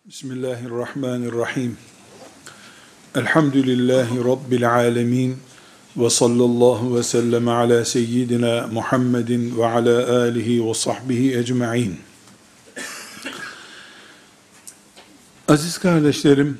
Bismillahirrahmanirrahim. Elhamdülillahi Rabbil alemin. Ve sallallahu ve sellem ala seyyidina Muhammedin ve ala alihi ve sahbihi ecma'in. Aziz kardeşlerim,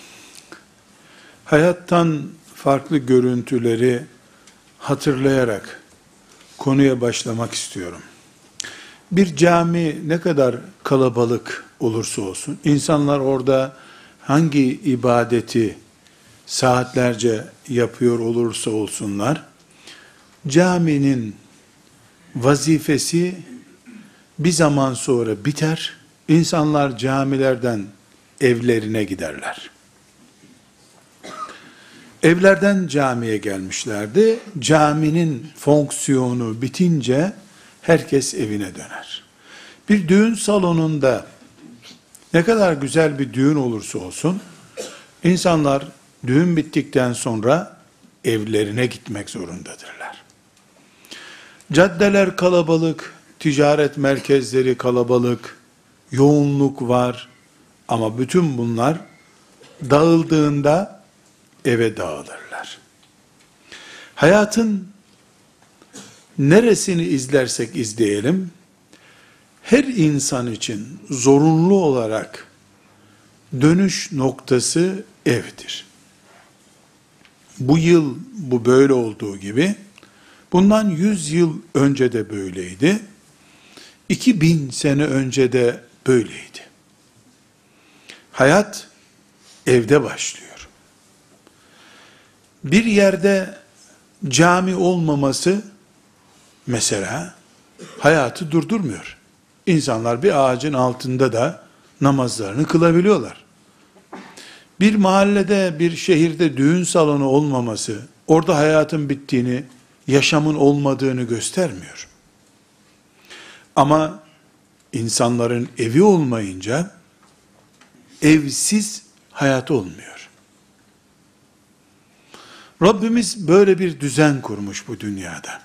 hayattan farklı görüntüleri hatırlayarak konuya başlamak istiyorum. Bir cami ne kadar kalabalık olursa olsun, insanlar orada hangi ibadeti saatlerce yapıyor olursa olsunlar, caminin vazifesi bir zaman sonra biter, insanlar camilerden evlerine giderler. Evlerden camiye gelmişlerdi, caminin fonksiyonu bitince herkes evine döner. Bir düğün salonunda ne kadar güzel bir düğün olursa olsun, insanlar düğün bittikten sonra evlerine gitmek zorundadırlar. Caddeler kalabalık, ticaret merkezleri kalabalık, yoğunluk var ama bütün bunlar dağıldığında eve dağılırlar. Hayatın neresini izlersek izleyelim, her insan için zorunlu olarak dönüş noktası evdir. Bu yıl bu böyle olduğu gibi, bundan 100 yıl önce de böyleydi, 2000 sene önce de böyleydi. Hayat evde başlıyor. Bir yerde cami olmaması, mesela, hayatı durdurmuyor. İnsanlar bir ağacın altında da namazlarını kılabiliyorlar. Bir mahallede, bir şehirde düğün salonu olmaması, orada hayatın bittiğini, yaşamın olmadığını göstermiyor. Ama insanların evi olmayınca, evsiz hayat olmuyor. Rabbimiz böyle bir düzen kurmuş bu dünyada.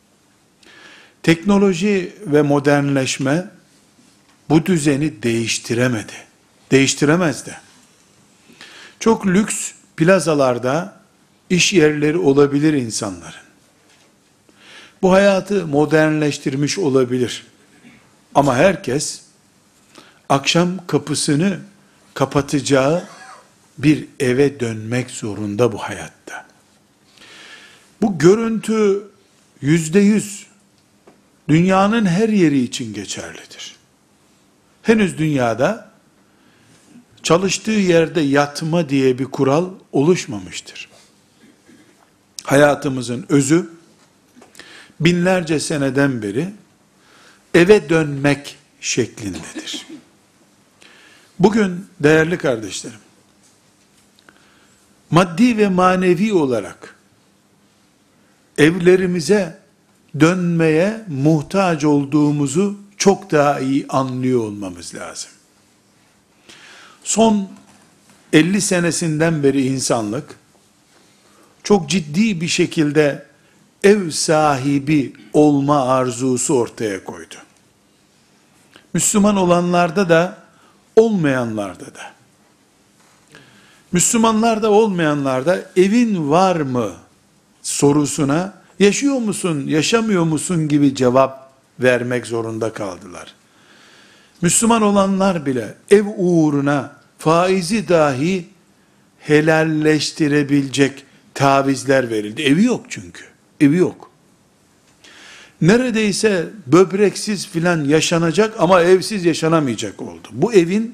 Teknoloji ve modernleşme bu düzeni değiştiremedi. Değiştiremez de. Çok lüks plazalarda iş yerleri olabilir insanların. Bu hayatı modernleştirmiş olabilir. Ama herkes akşam kapısını kapatacağı bir eve dönmek zorunda bu hayatta. Bu görüntü %100 dünyanın her yeri için geçerlidir. Henüz dünyada çalıştığı yerde yatma diye bir kural oluşmamıştır. Hayatımızın özü binlerce seneden beri eve dönmek şeklindedir. Bugün değerli kardeşlerim, maddi ve manevi olarak evlerimize dönmeye muhtaç olduğumuzu çok daha iyi anlıyor olmamız lazım. Son 50 senesinden beri insanlık çok ciddi bir şekilde ev sahibi olma arzusu ortaya koydu. Müslüman olanlarda da olmayanlarda da. Müslümanlarda olmayanlarda evin var mı sorusuna yaşıyor musun, yaşamıyor musun gibi cevap vermek zorunda kaldılar. Müslüman olanlar bile ev uğruna faizi dahi helalleştirebilecek tavizler verildi. Evi yok çünkü. Evi yok. Neredeyse böbreksiz filan yaşanacak ama evsiz yaşanamayacak oldu. Bu evin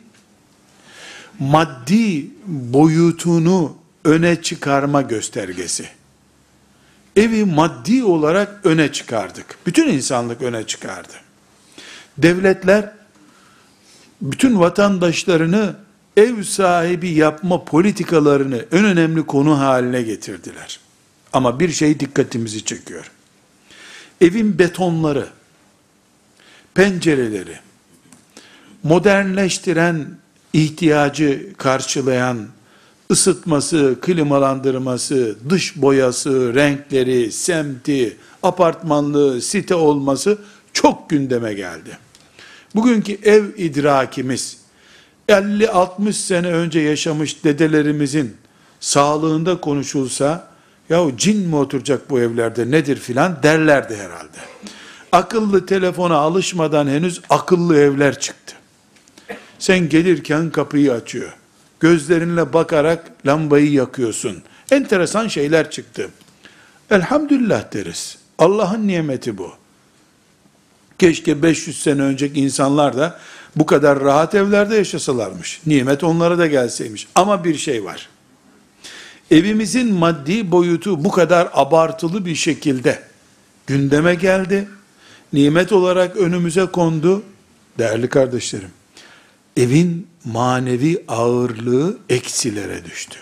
maddi boyutunu öne çıkarma göstergesi. Evi maddi olarak öne çıkardık. Bütün insanlık öne çıkardı. Devletler bütün vatandaşlarını ev sahibi yapma politikalarını en önemli konu haline getirdiler. Ama bir şey dikkatimizi çekiyor. Evin betonları, pencereleri, modernleştiren, ihtiyacı karşılayan, ısıtması, klimalandırması, dış boyası, renkleri, semti, apartmanlı, site olması çok gündeme geldi. Bugünkü ev idrakimiz, 50-60 sene önce yaşamış dedelerimizin sağlığında konuşulsa, yahu cin mi oturacak bu evlerde nedir filan derlerdi herhalde. Akıllı telefona alışmadan henüz akıllı evler çıktı. Sen gelirken kapıyı açıyor. Gözlerinle bakarak lambayı yakıyorsun. Enteresan şeyler çıktı. Elhamdülillah deriz. Allah'ın nimeti bu. Keşke 500 sene önceki insanlar da bu kadar rahat evlerde yaşasalarmış. Nimet onlara da gelseymiş. Ama bir şey var. Evimizin maddi boyutu bu kadar abartılı bir şekilde gündeme geldi. Nimet olarak önümüze kondu. Değerli kardeşlerim, evin manevi ağırlığı eksilere düştü.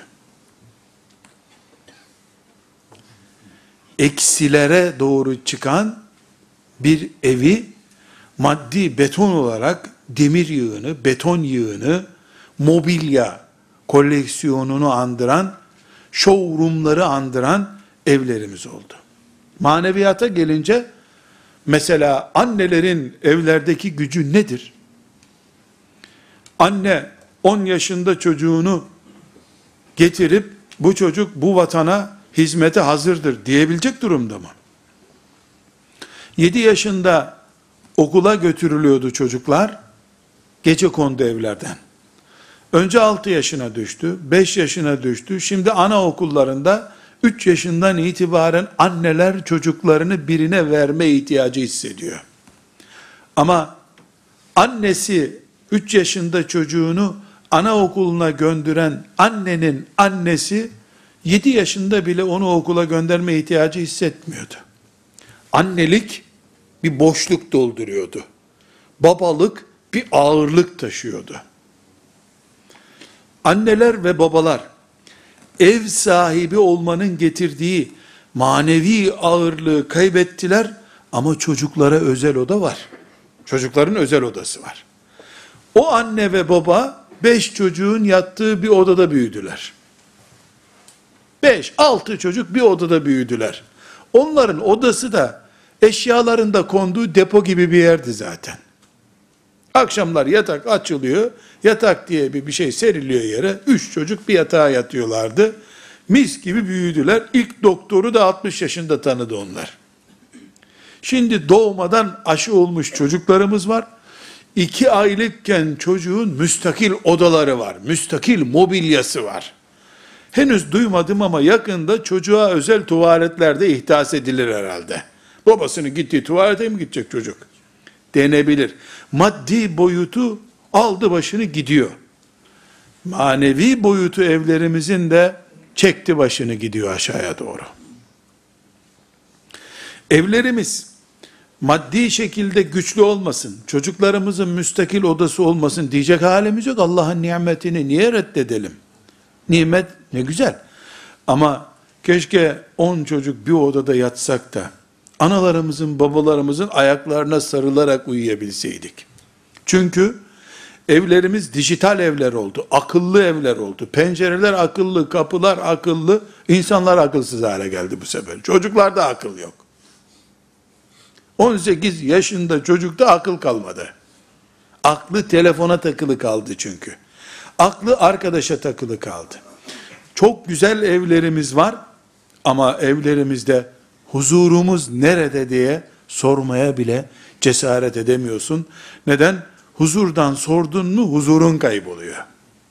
Eksilere doğru çıkan bir evi maddi beton olarak demir yığını, beton yığını, mobilya koleksiyonunu andıran, showroomları andıran evlerimiz oldu. Maneviyata gelince, mesela annelerin evlerdeki gücü nedir? Anne 10 yaşında çocuğunu getirip, bu çocuk bu vatana hizmete hazırdır diyebilecek durumda mı? 7 yaşında okula götürülüyordu çocuklar, gecekondu evlerden. Önce 6 yaşına düştü, 5 yaşına düştü, şimdi anaokullarında 3 yaşından itibaren anneler çocuklarını birine verme ihtiyacı hissediyor. Ama annesi 3 yaşında çocuğunu anaokuluna gönderen annenin annesi 7 yaşında bile onu okula gönderme ihtiyacı hissetmiyordu. Annelik bir boşluk dolduruyordu. Babalık bir ağırlık taşıyordu. Anneler ve babalar ev sahibi olmanın getirdiği manevi ağırlığı kaybettiler ama çocuklara özel oda var. Çocukların özel odası var. O anne ve baba 5 çocuğun yattığı bir odada büyüdüler. 5-6 çocuk bir odada büyüdüler. Onların odası da eşyalarında konduğu depo gibi bir yerdi zaten. Akşamlar yatak açılıyor, yatak diye bir şey seriliyor yere, 3 çocuk bir yatağa yatıyorlardı. Mis gibi büyüdüler. İlk doktoru da 60 yaşında tanıdı onlar. Şimdi doğmadan aşı olmuş çocuklarımız var. 2 aylıkken çocuğun müstakil odaları var, müstakil mobilyası var. Henüz duymadım ama yakında çocuğa özel tuvaletlerde ihdas edilir herhalde. Babasının gittiği tuvalete mi gidecek çocuk? Denebilir. Maddi boyutu aldı başını gidiyor. Manevi boyutu evlerimizin de çekti başını gidiyor aşağıya doğru. Evlerimiz maddi şekilde güçlü olmasın, çocuklarımızın müstakil odası olmasın diyecek halimiz yok. Allah'ın nimetini niye reddedelim? Nimet ne güzel. Ama keşke 10 çocuk bir odada yatsak da analarımızın, babalarımızın ayaklarına sarılarak uyuyabilseydik. Çünkü evlerimiz dijital evler oldu, akıllı evler oldu. Pencereler akıllı, kapılar akıllı, insanlar akılsız hale geldi bu sefer. Çocuklarda akıl yok. 18 yaşında çocukta akıl kalmadı. Aklı telefona takılı kaldı çünkü. Aklı arkadaşa takılı kaldı. Çok güzel evlerimiz var ama evlerimizde huzurumuz nerede diye sormaya bile cesaret edemiyorsun. Neden? Huzurdan sordun mu huzurun kayboluyor.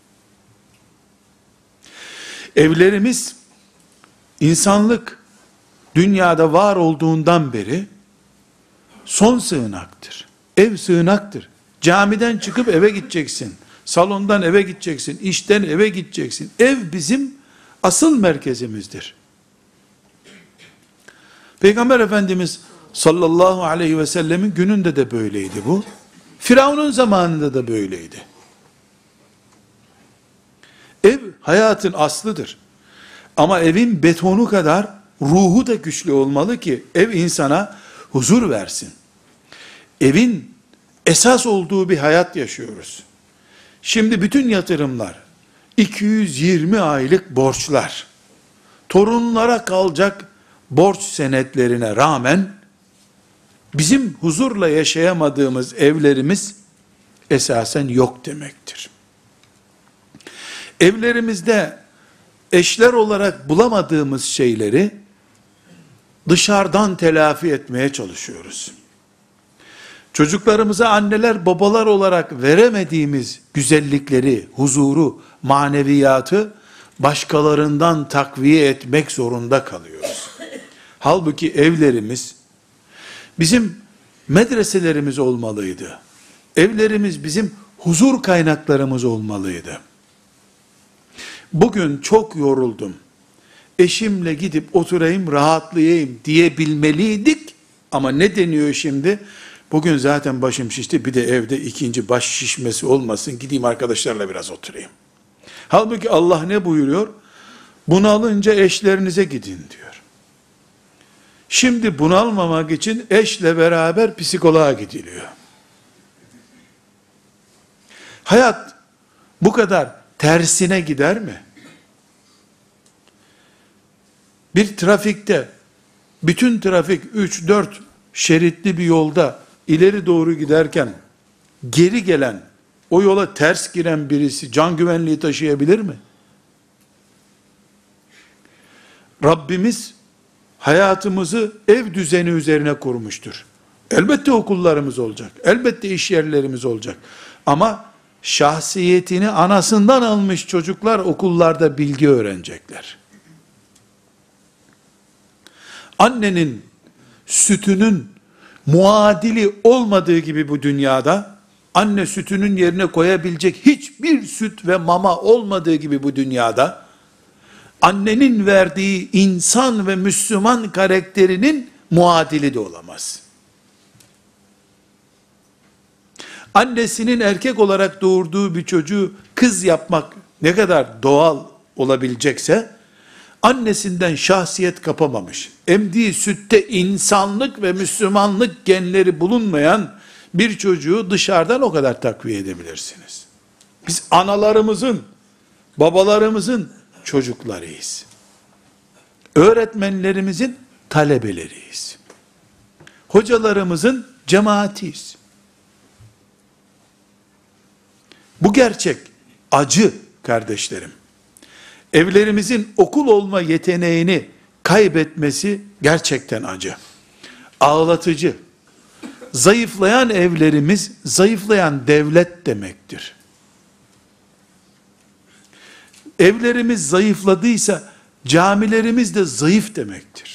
Evlerimiz insanlık dünyada var olduğundan beri son sığınaktır. Ev sığınaktır. Camiden çıkıp eve gideceksin. Salondan eve gideceksin. İşten eve gideceksin. Ev bizim asıl merkezimizdir. Peygamber Efendimiz sallallahu aleyhi ve sellemin gününde de böyleydi bu. Firavun'un zamanında da böyleydi. Ev hayatın aslıdır. Ama evin betonu kadar ruhu da güçlü olmalı ki ev insana huzur versin. Evin esas olduğu bir hayat yaşıyoruz. Şimdi bütün yatırımlar, 220 aylık borçlar, torunlara kalacak borç senetlerine rağmen, bizim huzurla yaşayamadığımız evlerimiz esasen yok demektir. Evlerimizde eşler olarak bulamadığımız şeyleri dışarıdan telafi etmeye çalışıyoruz. Çocuklarımıza anneler babalar olarak veremediğimiz güzellikleri, huzuru, maneviyatı başkalarından takviye etmek zorunda kalıyoruz. Halbuki evlerimiz bizim medreselerimiz olmalıydı. Evlerimiz bizim huzur kaynaklarımız olmalıydı. Bugün çok yoruldum, eşimle gidip oturayım, rahatlayayım diyebilmeliydik. Ama ne deniyor şimdi? Bugün zaten başım şişti, bir de evde ikinci baş şişmesi olmasın, gideyim arkadaşlarla biraz oturayım. Halbuki Allah ne buyuruyor? Bunalınca eşlerinize gidin diyor. Şimdi bunalmamak için eşle beraber psikoloğa gidiliyor. Hayat bu kadar tersine gider mi? Bir trafikte, bütün trafik 3-4 şeritli bir yolda ileri doğru giderken, geri gelen, o yola ters giren birisi can güvenliği taşıyabilir mi? Rabbimiz hayatımızı ev düzeni üzerine kurmuştur. Elbette okullarımız olacak, elbette iş yerlerimiz olacak. Ama şahsiyetini anasından almış çocuklar okullarda bilgi öğrenecekler. Annenin sütünün muadili olmadığı gibi bu dünyada, anne sütünün yerine koyabilecek hiçbir süt ve mama olmadığı gibi bu dünyada, annenin verdiği insan ve Müslüman karakterinin muadili de olamaz. Annesinin erkek olarak doğurduğu bir çocuğu kız yapmak ne kadar doğal olabilecekse, annesinden şahsiyet kapamamış, emdiği sütte insanlık ve Müslümanlık genleri bulunmayan bir çocuğu dışarıdan o kadar takviye edebilirsiniz. Biz analarımızın, babalarımızın çocuklarıyız. Öğretmenlerimizin talebeleriyiz. Hocalarımızın cemaatiyiz. Bu gerçek acı kardeşlerim. Evlerimizin okul olma yeteneğini kaybetmesi gerçekten acı. Ağlatıcı. Zayıflayan evlerimiz, zayıflayan devlet demektir. Evlerimiz zayıfladıysa, camilerimiz de zayıf demektir.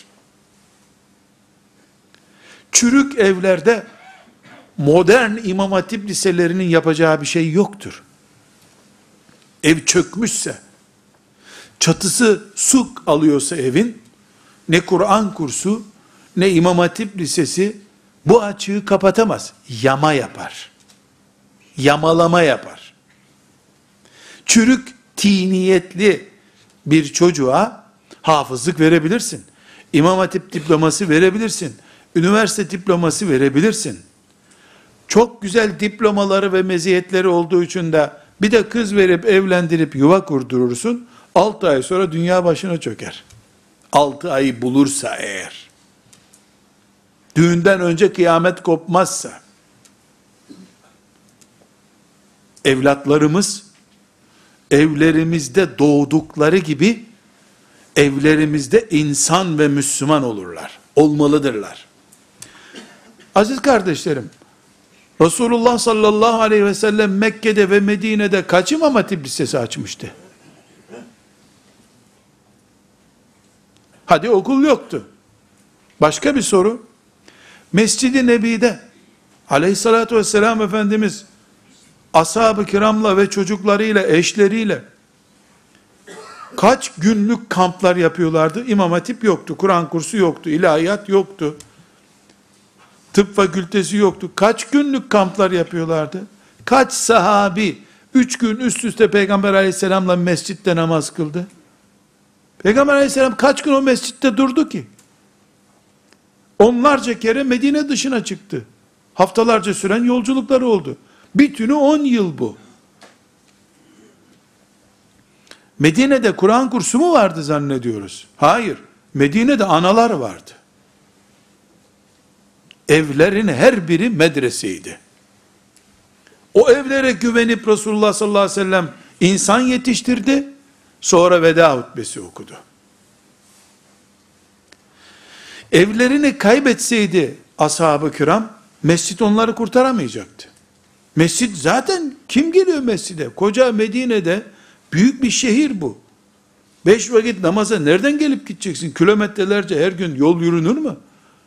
Çürük evlerde, modern İmam Hatip liselerinin yapacağı bir şey yoktur. Ev çökmüşse, çatısı su alıyorsa evin, ne Kur'an kursu, ne İmam Hatip lisesi bu açığı kapatamaz. Yama yapar. Yamalama yapar. Çürük, tiniyetli bir çocuğa hafızlık verebilirsin. İmam Hatip diploması verebilirsin. Üniversite diploması verebilirsin. Çok güzel diplomaları ve meziyetleri olduğu için de bir de kız verip evlendirip yuva kurdurursun. 6 ay sonra dünya başına çöker. 6 ayı bulursa eğer. Düğünden önce kıyamet kopmazsa. Evlatlarımız evlerimizde doğdukları gibi evlerimizde insan ve Müslüman olurlar. Olmalıdırlar. Aziz kardeşlerim, Resulullah sallallahu aleyhi ve sellem Mekke'de ve Medine'de kaç İmam Hatip lisesi açmıştı? Hadi okul yoktu. Başka bir soru. Mescid-i Nebi'de aleyhissalatü vesselam Efendimiz ashab-ı kiramla ve çocuklarıyla, eşleriyle kaç günlük kamplar yapıyorlardı? İmam Hatip yoktu, Kur'an kursu yoktu, ilahiyat yoktu, tıp fakültesi yoktu. Kaç günlük kamplar yapıyorlardı? Kaç sahabi 3 gün üst üste Peygamber aleyhisselamla mescitte namaz kıldı? Peygamber aleyhisselam kaç gün o mescitte durdu ki? Onlarca kere Medine dışına çıktı. Haftalarca süren yolculukları oldu. Bütünü 10 yıl bu. Medine'de Kur'an kursu mu vardı zannediyoruz? Hayır. Medine'de analar vardı. Evlerin her biri medreseydi. O evlere güvenip Resulullah sallallahu aleyhi ve sellem İnsan yetiştirdi, sonra veda hutbesi okudu. Evlerini kaybetseydi ashab-ı kiram, mescit onları kurtaramayacaktı. Mescit zaten, kim geliyor mescide? Koca Medine'de büyük bir şehir bu. 5 vakit namaza nereden gelip gideceksin? Kilometrelerce her gün yol yürünür mü?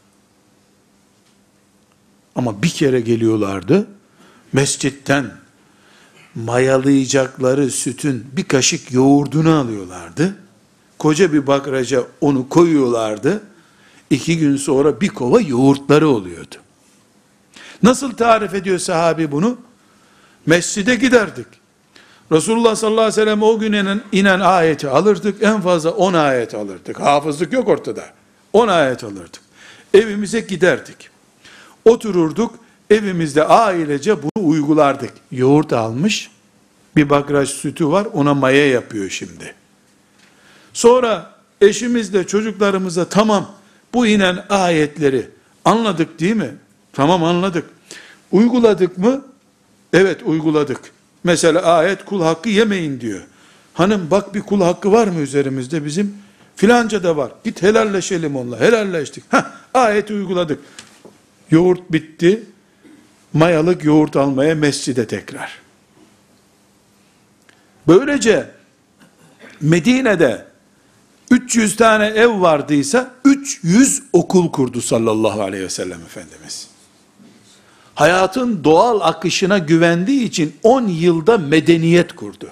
Ama bir kere geliyorlardı, mescitten mayalayacakları sütün bir kaşık yoğurdunu alıyorlardı. Koca bir bakraja onu koyuyorlardı. 2 gün sonra bir kova yoğurtları oluyordu. Nasıl tarif ediyor sahabi bunu? Mescide giderdik. Resulullah sallallahu aleyhi ve sellem o gün inen ayeti alırdık. En fazla 10 ayet alırdık. Hafızlık yok ortada. 10 ayet alırdık. Evimize giderdik. Otururduk. Evimizde ailece bunu uygulardık. Yoğurt almış. Bir bakraj sütü var. Ona maya yapıyor şimdi. Sonra eşimizle çocuklarımıza tamam bu inen ayetleri anladık değil mi? Tamam anladık. Uyguladık mı? Evet uyguladık. Mesela ayet kul hakkı yemeyin diyor. Hanım bak bir kul hakkı var mı üzerimizde bizim? Filanca da var. Git helalleşelim onunla. Helalleştik. Ayeti uyguladık. Yoğurt bitti. Mayalık yoğurt almaya mescide tekrar. Böylece Medine'de 300 tane ev vardıysa 300 okul kurdu sallallahu aleyhi ve sellem Efendimiz. Hayatın doğal akışına güvendiği için 10 yılda medeniyet kurdu.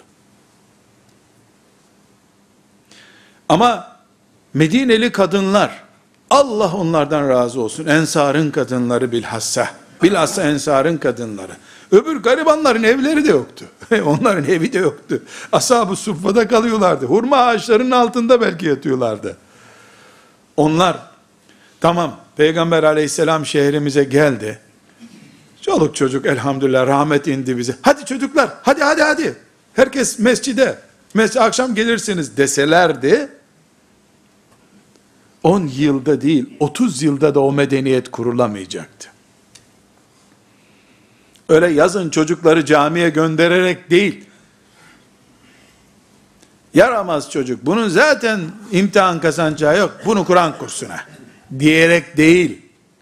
Ama Medineli kadınlar, Allah onlardan razı olsun, Ensar'ın kadınları bilhassa Ensar'ın kadınları. Öbür garibanların evleri de yoktu. Onların evi de yoktu. Ashab-ı suffada kalıyorlardı. Hurma ağaçlarının altında belki yatıyorlardı. Onlar, tamam Peygamber aleyhisselam şehrimize geldi. Çoluk çocuk elhamdülillah rahmet indi bize. Hadi çocuklar, hadi. Herkes mescide. Akşam gelirsiniz deselerdi. 10 yılda değil, 30 yılda da o medeniyet kurulamayacaktı. Öyle yazın çocukları camiye göndererek değil, yaramaz çocuk, bunun zaten imtihan kazanacağı yok, bunu Kur'an kursuna diyerek değil,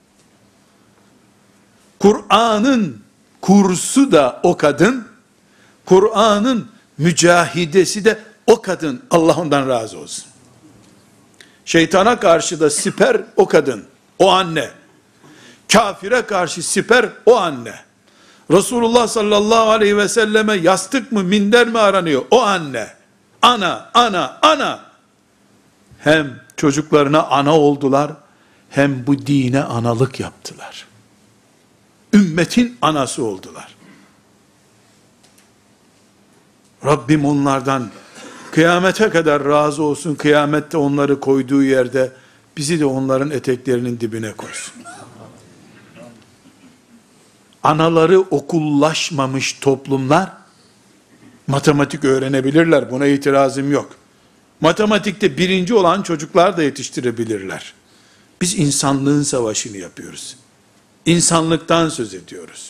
Kur'an'ın kursu da o kadın, Kur'an'ın mücahidesi de o kadın, Allah ondan razı olsun. Şeytana karşı da siper o kadın, o anne. Kafire karşı siper o anne. Resulullah sallallahu aleyhi ve selleme yastık mı minder mi aranıyor? O anne. Ana. Hem çocuklarına ana oldular, hem bu dine analık yaptılar. Ümmetin anası oldular. Rabbim onlardan kıyamete kadar razı olsun. Kıyamette onları koyduğu yerde bizi de onların eteklerinin dibine koysun. Anaları okullaşmamış toplumlar matematik öğrenebilirler. Buna itirazım yok. Matematikte birinci olan çocuklar da yetiştirebilirler. Biz insanlığın savaşını yapıyoruz. İnsanlıktan söz ediyoruz.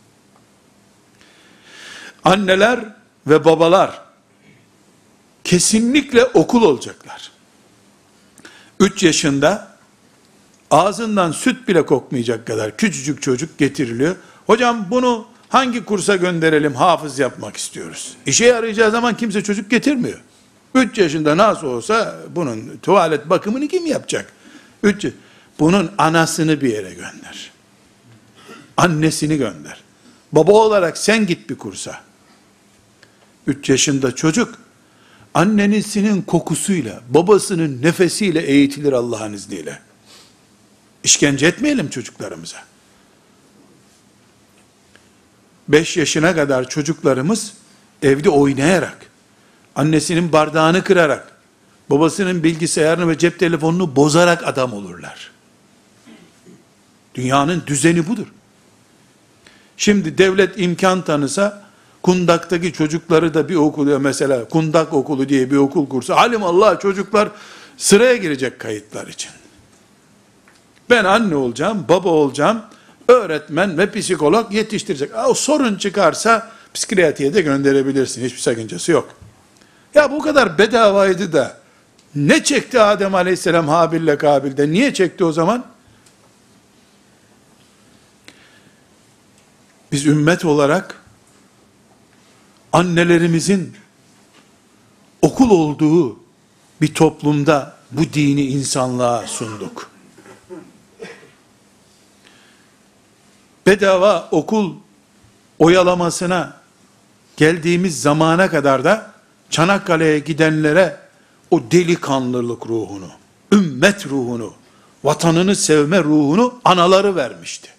Anneler ve babalar kesinlikle okul olacaklar. 3 yaşında ağzından süt bile kokmayacak kadar küçücük çocuk getiriliyor. Hocam bunu hangi kursa gönderelim, hafız yapmak istiyoruz. İşe yarayacağı zaman kimse çocuk getirmiyor. 3 yaşında nasıl olsa bunun tuvalet bakımını kim yapacak? Bunun anasını bir yere gönder. Annesini gönder. Baba olarak sen git bir kursa. 3 yaşında çocuk, annesinin kokusuyla, babasının nefesiyle eğitilir Allah'ın izniyle. İşkence etmeyelim çocuklarımıza. 5 yaşına kadar çocuklarımız evde oynayarak, annesinin bardağını kırarak, babasının bilgisayarını ve cep telefonunu bozarak adam olurlar. Dünyanın düzeni budur. Şimdi devlet imkan tanısa, Kundak'taki çocukları da bir okuluyor, mesela Kundak okulu diye bir okul kursa, alimallah çocuklar sıraya girecek kayıtlar için. Ben anne olacağım, baba olacağım, öğretmen ve psikolog yetiştirecek. O sorun çıkarsa Psikiyatriye de gönderebilirsin. Hiçbir sakıncası yok. Ya bu kadar bedavaydı da ne çekti Adem Aleyhisselam Habil'le Kabil'de? Niye çekti o zaman? Biz ümmet olarak annelerimizin okul olduğu bir toplumda bu dini insanlığa sunduk. Bedava okul oyalamasına geldiğimiz zamana kadar da Çanakkale'ye gidenlere o delikanlılık ruhunu, ümmet ruhunu, vatanını sevme ruhunu anaları vermişti.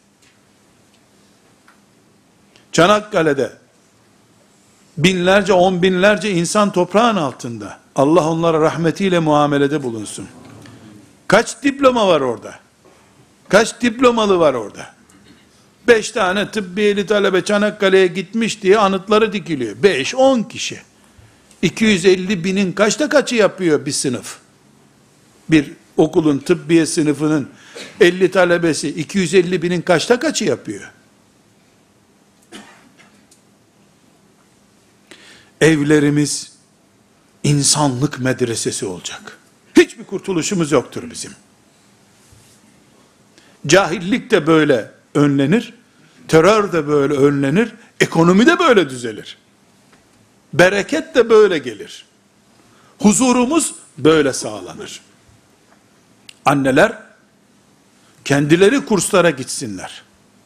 Çanakkale'de binlerce, on binlerce insan toprağın altında. Allah onlara rahmetiyle muamelede bulunsun. Kaç diploma var orada? Kaç diplomalı var orada? 5 tane tıbbiyeli talebe Çanakkale'ye gitmiş diye anıtları dikiliyor. 5-10 kişi. 250 binin kaçta kaçı yapıyor bir sınıf? Bir okulun tıbbiye sınıfının 50 talebesi 250 binin kaçta kaçı yapıyor? Evlerimiz insanlık medresesi olacak. Hiçbir kurtuluşumuz yoktur bizim. Cahillik de böyle önlenir, terör de böyle önlenir, ekonomi de böyle düzelir. Bereket de böyle gelir. Huzurumuz böyle sağlanır. Anneler kendileri kurslara gitsinler.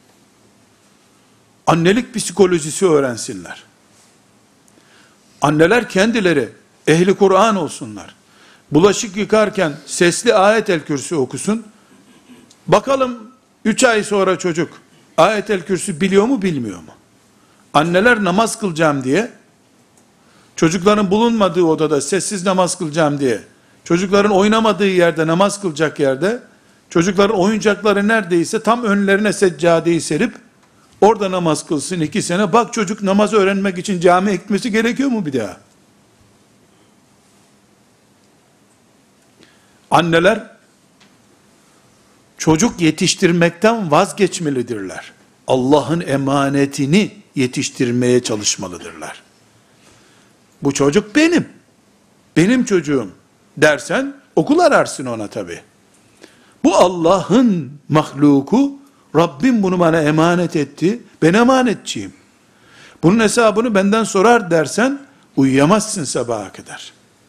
Annelik psikolojisi öğrensinler. Anneler kendileri ehli Kur'an olsunlar. Bulaşık yıkarken sesli Ayet-el Kürsü okusun. Bakalım 3 ay sonra çocuk Ayet-el Kürsü biliyor mu bilmiyor mu? Anneler namaz kılacağım diye, çocukların bulunmadığı odada sessiz namaz kılacağım diye, çocukların oynamadığı yerde, namaz kılacak yerde, çocukların oyuncakları neredeyse tam önlerine seccadeyi serip, orada namaz kılsın 2 sene, bak çocuk namaz öğrenmek için camiye gitmesi gerekiyor mu bir daha? Anneler, çocuk yetiştirmekten vazgeçmelidirler. Allah'ın emanetini yetiştirmeye çalışmalıdırlar. Bu çocuk benim. Benim çocuğum dersen okul ararsın ona tabi. Bu Allah'ın mahluku, Rabbim bunu bana emanet etti, ben emanetçiyim. Bunun hesabını benden sorar dersen uyuyamazsın sabaha kadar.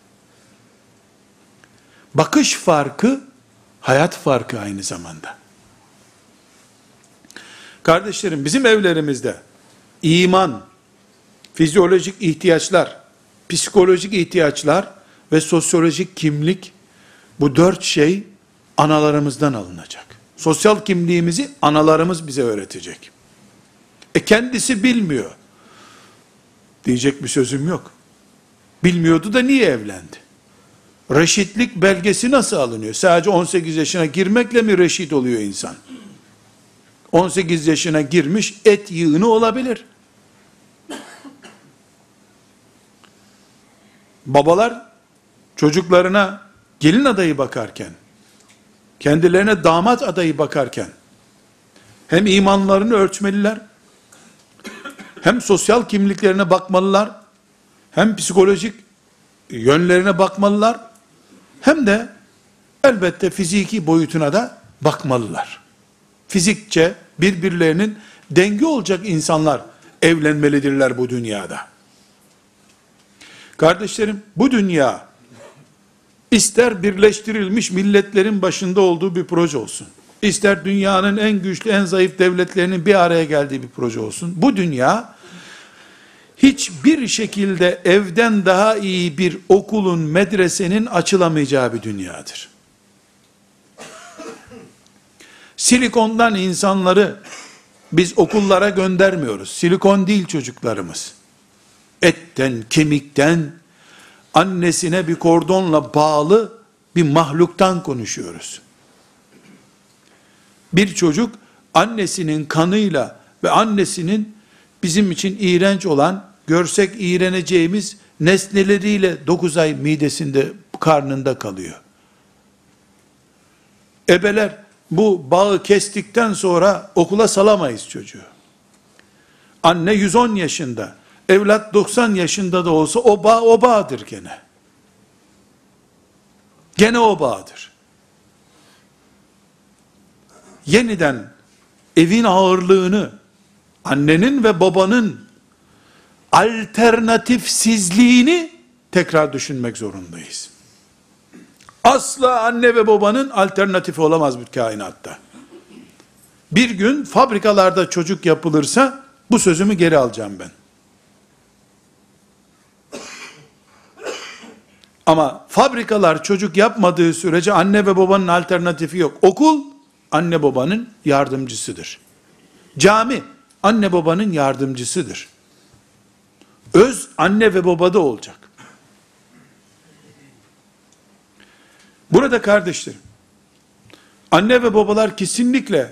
Bakış farkı, hayat farkı aynı zamanda. Kardeşlerim, bizim evlerimizde iman, fizyolojik ihtiyaçlar, psikolojik ihtiyaçlar ve sosyolojik kimlik, bu 4 şey analarımızdan alınacak. Sosyal kimliğimizi analarımız bize öğretecek. Kendisi bilmiyor. Diyecek bir sözüm yok. Bilmiyordu da niye evlendi? Reşitlik belgesi nasıl alınıyor? Sadece 18 yaşına girmekle mi reşit oluyor insan? 18 yaşına girmiş et yığını olabilir. Babalar çocuklarına gelin adayı bakarken, kendilerine damat adayı bakarken, hem imanlarını ölçmeliler, hem sosyal kimliklerine bakmalılar, hem psikolojik yönlerine bakmalılar, hem de elbette fiziki boyutuna da bakmalılar. Fizikçe birbirlerinin dengi olacak insanlar evlenmelidirler bu dünyada. Kardeşlerim, bu dünya ister birleştirilmiş milletlerin başında olduğu bir proje olsun, ister dünyanın en güçlü, en zayıf devletlerinin bir araya geldiği bir proje olsun, bu dünya hiçbir şekilde evden daha iyi bir okulun, medresenin açılamayacağı bir dünyadır. Silikondan insanları biz okullara göndermiyoruz. Silikon değil çocuklarımız. Etten, kemikten, annesine bir kordonla bağlı bir mahluktan konuşuyoruz. Bir çocuk annesinin kanıyla ve annesinin bizim için iğrenç olan, görsek iğreneceğimiz nesneleriyle 9 ay midesinde, karnında kalıyor. Ebeler bu bağı kestikten sonra okula salamayız çocuğu. Anne 110 yaşında, Evlat 90 yaşında da olsa o bağ o bağdır gene. Gene o bağdır. Yeniden evin ağırlığını, annenin ve babanın alternatifsizliğini tekrar düşünmek zorundayız. Asla anne ve babanın alternatifi olamaz bu kainatta. Bir gün fabrikalarda çocuk yapılırsa bu sözümü geri alacağım ben. Ama fabrikalar çocuk yapmadığı sürece anne ve babanın alternatifi yok. Okul anne babanın yardımcısıdır. Cami anne babanın yardımcısıdır. Öz anne ve babada olacak. Burada kardeşlerim, anne ve babalar kesinlikle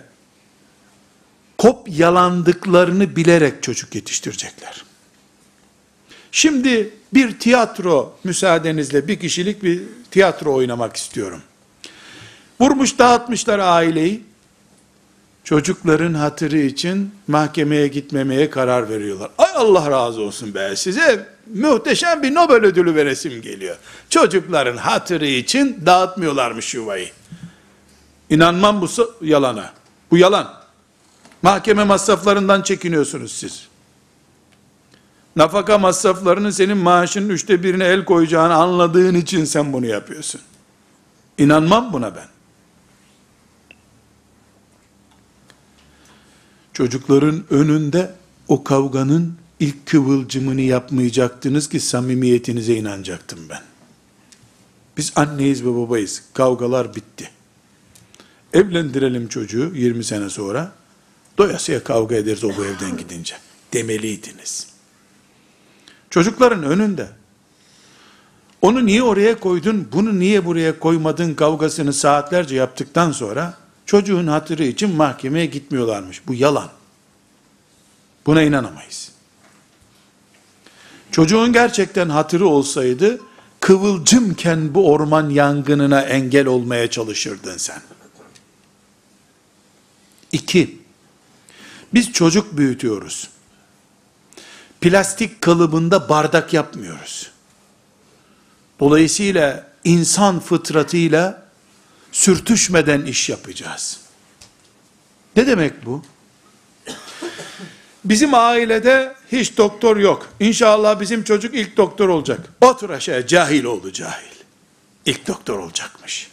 kopyalandıklarını bilerek çocuk yetiştirecekler. Şimdi bir tiyatro, müsaadenizle bir kişilik bir tiyatro oynamak istiyorum. Vurmuş dağıtmışlar aileyi, çocukların hatırı için mahkemeye gitmemeye karar veriyorlar. Ay Allah razı olsun be, size muhteşem bir Nobel ödülü veresim geliyor. Çocukların hatırı için dağıtmıyorlarmış yuvayı. İnanmam bu yalana. Bu yalan. Mahkeme masraflarından çekiniyorsunuz siz. Nafaka masraflarını senin maaşının 1/3'üne el koyacağını anladığın için sen bunu yapıyorsun. İnanmam buna ben. Çocukların önünde o kavganın ilk kıvılcımını yapmayacaktınız ki samimiyetinize inanacaktım ben. Biz anneyiz ve babayız. Kavgalar bitti. Evlendirelim çocuğu 20 sene sonra. Doyasıya kavga ederiz o bu evden gidince. Demeliydiniz. Çocukların önünde onu niye oraya koydun, bunu niye buraya koymadın kavgasını saatlerce yaptıktan sonra çocuğun hatırı için mahkemeye gitmiyorlarmış. Bu yalan. Buna inanamayız. Çocuğun gerçekten hatırı olsaydı kıvılcımken bu orman yangınına engel olmaya çalışırdın sen. 2. Biz çocuk büyütüyoruz. Plastik kalıbında bardak yapmıyoruz. Dolayısıyla insan fıtratıyla sürtüşmeden iş yapacağız. Ne demek bu? Bizim ailede hiç doktor yok. İnşallah bizim çocuk ilk doktor olacak. Otur aşağıya, cahil oldu cahil. İlk doktor olacakmış.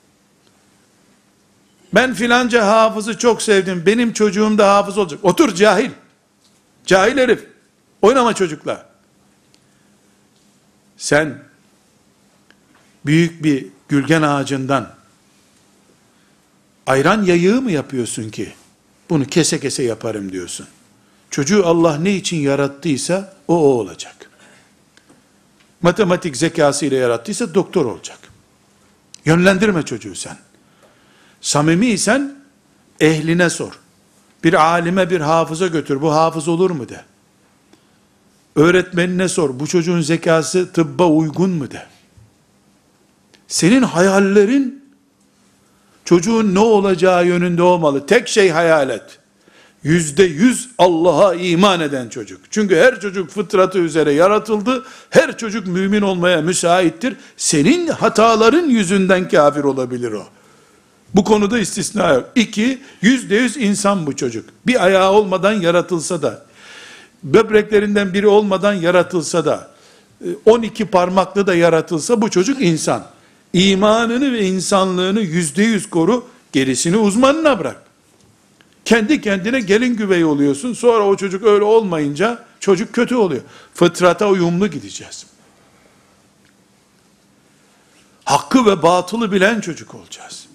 Ben filanca hafızı çok sevdim. Benim çocuğum da hafız olacak. Otur cahil. Cahil herif. Oynama çocukla. Sen büyük bir gülgen ağacından ayran yayığı mı yapıyorsun ki? Bunu kese kese yaparım diyorsun. Çocuğu Allah ne için yarattıysa o olacak. Matematik zekasıyla yarattıysa doktor olacak. Yönlendirme çocuğu sen. Samimiysen ehline sor. Bir alime, bir hafıza götür. Bu hafız olur mu de. Öğretmenine sor. Bu çocuğun zekası tıbba uygun mu de. Senin hayallerin çocuğun ne olacağı yönünde olmalı. Tek şey hayal et. %100 Allah'a iman eden çocuk. Çünkü her çocuk fıtratı üzere yaratıldı. Her çocuk mümin olmaya müsaittir. Senin hataların yüzünden kafir olabilir o. Bu konuda istisna yok. 2, %100 insan bu çocuk. Bir ayağı olmadan yaratılsa da, böbreklerinden biri olmadan yaratılsa da, 12 parmaklı da yaratılsa bu çocuk insan. İmanını ve insanlığını %100 koru, gerisini uzmanına bırak. Kendi kendine gelin güvey oluyorsun, sonra o çocuk öyle olmayınca çocuk kötü oluyor. Fıtrata uyumlu gideceğiz. Hakkı ve batılı bilen çocuk olacağız.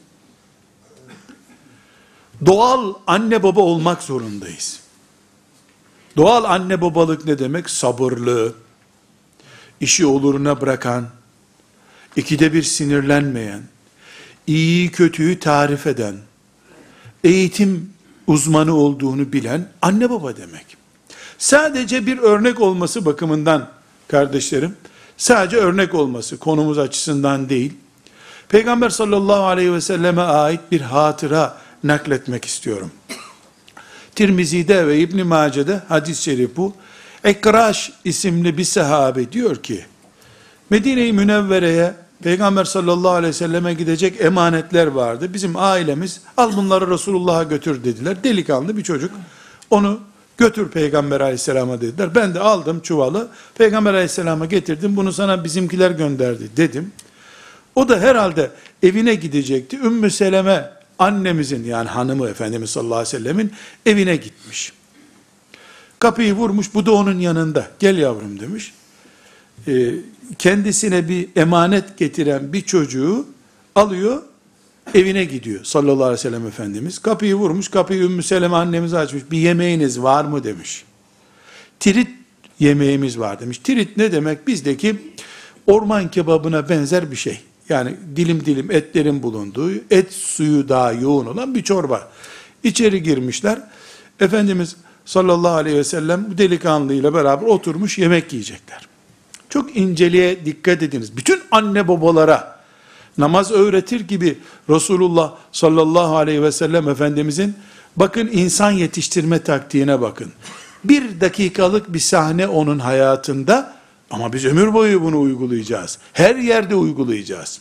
Doğal anne baba olmak zorundayız. Doğal anne babalık ne demek? Sabırlı, işi oluruna bırakan, ikide bir sinirlenmeyen, iyiyi kötüyü tarif eden, eğitim uzmanı olduğunu bilen anne baba demek. Sadece bir örnek olması bakımından kardeşlerim, sadece örnek olması konumuz açısından değil, Peygamber sallallahu aleyhi ve selleme ait bir hatıra nakletmek istiyorum. Tirmizi'de ve İbn Mace'de hadis-i şerif bu. Ekraş isimli bir sahabe diyor ki, Medine-i Münevvere'ye Peygamber sallallahu aleyhi ve selleme gidecek emanetler vardı. Bizim ailemiz al bunları Resulullah'a götür dediler. Delikanlı bir çocuk. Onu götür Peygamber aleyhisselama dediler. Ben de aldım çuvalı. Peygamber aleyhisselama getirdim. Bunu sana bizimkiler gönderdi dedim. O da herhalde evine gidecekti. Ümmü Seleme annemizin, yani hanımı Efendimiz sallallahu aleyhi ve sellemin evine gitmiş. Kapıyı vurmuş, bu da onun yanında. Gel yavrum demiş. Kendisine bir emanet getiren bir çocuğu alıyor, evine gidiyor sallallahu aleyhi ve sellem Efendimiz. Kapıyı vurmuş, kapıyı Ümmü Seleme annemiz açmış. Bir yemeğiniz var mı demiş. Tirit yemeğimiz var demiş. Tirit ne demek? Bizdeki orman kebabına benzer bir şey. Yani dilim dilim etlerin bulunduğu, et suyu daha yoğun olan bir çorba. İçeri girmişler. Efendimiz sallallahu aleyhi ve sellem bu delikanlıyla beraber oturmuş yemek yiyecekler. Çok inceliğe dikkat ediniz. Bütün anne babalara namaz öğretir gibi Resulullah sallallahu aleyhi ve sellem Efendimizin bakın insan yetiştirme taktiğine bakın. Bir dakikalık bir sahne onun hayatında ama biz ömür boyu bunu uygulayacağız. Her yerde uygulayacağız.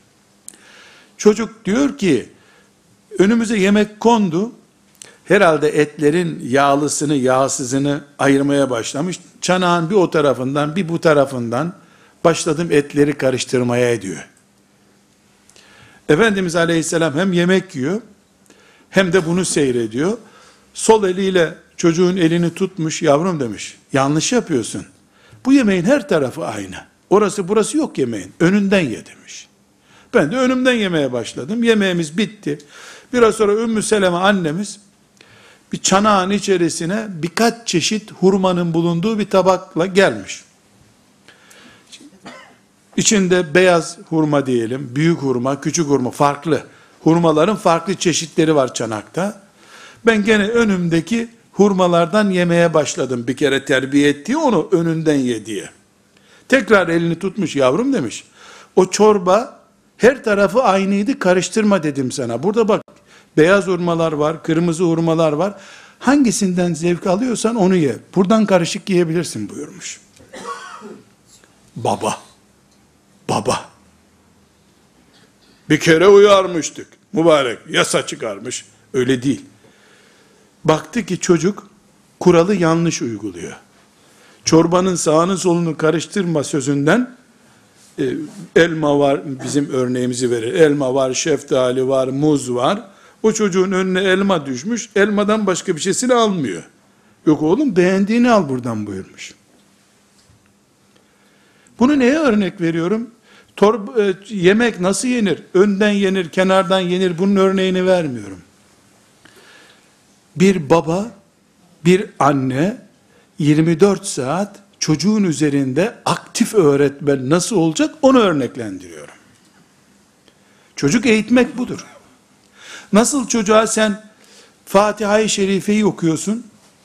Çocuk diyor ki önümüze yemek kondu. Herhalde etlerin yağlısını, yağsızını ayırmaya başlamış. Çanağın bir o tarafından, bir bu tarafından başladım etleri karıştırmaya diyor. Efendimiz Aleyhisselam hem yemek yiyor, hem de bunu seyrediyor. Sol eliyle çocuğun elini tutmuş, yavrum demiş, yanlış yapıyorsun. Bu yemeğin her tarafı aynı. Orası burası yok yemeğin, önünden ye demiş. Ben de önümden yemeye başladım. Yemeğimiz bitti. Biraz sonra Ümmü Seleme annemiz, bir çanağın içerisine birkaç çeşit hurmanın bulunduğu bir tabakla gelmiş. İçinde beyaz hurma diyelim, büyük hurma, küçük hurma, farklı. Hurmaların farklı çeşitleri var çanakta. Ben gene önümdeki hurmalardan yemeye başladım. Bir kere terbiye etti onu önünden ye diye. Tekrar elini tutmuş, yavrum demiş. O çorba her tarafı aynıydı, karıştırma dedim sana. Burada bak, beyaz hurmalar var, kırmızı hurmalar var. Hangisinden zevk alıyorsan onu ye. Buradan karışık yiyebilirsin buyurmuş. Baba. Bir kere uyarmıştık. Mübarek yasa çıkarmış. Öyle değil. Baktı ki çocuk kuralı yanlış uyguluyor. Çorbanın sağını solunu karıştırma sözünden elma var, bizim örneğimizi verir. Elma var, şeftali var, muz var. O çocuğun önüne elma düşmüş. Elmadan başka bir şeysini almıyor. Yok oğlum beğendiğini al buradan buyurmuş. Bunu neye örnek veriyorum? Yemek nasıl yenir? Önden yenir, kenardan yenir. Bunun örneğini vermiyorum. Bir baba, bir anne 24 saat çocuğun üzerinde aktif öğretmen nasıl olacak onu örneklendiriyorum. Çocuk eğitmek budur. Nasıl çocuğa sen Fatiha-i Şerife'yi okuyorsun?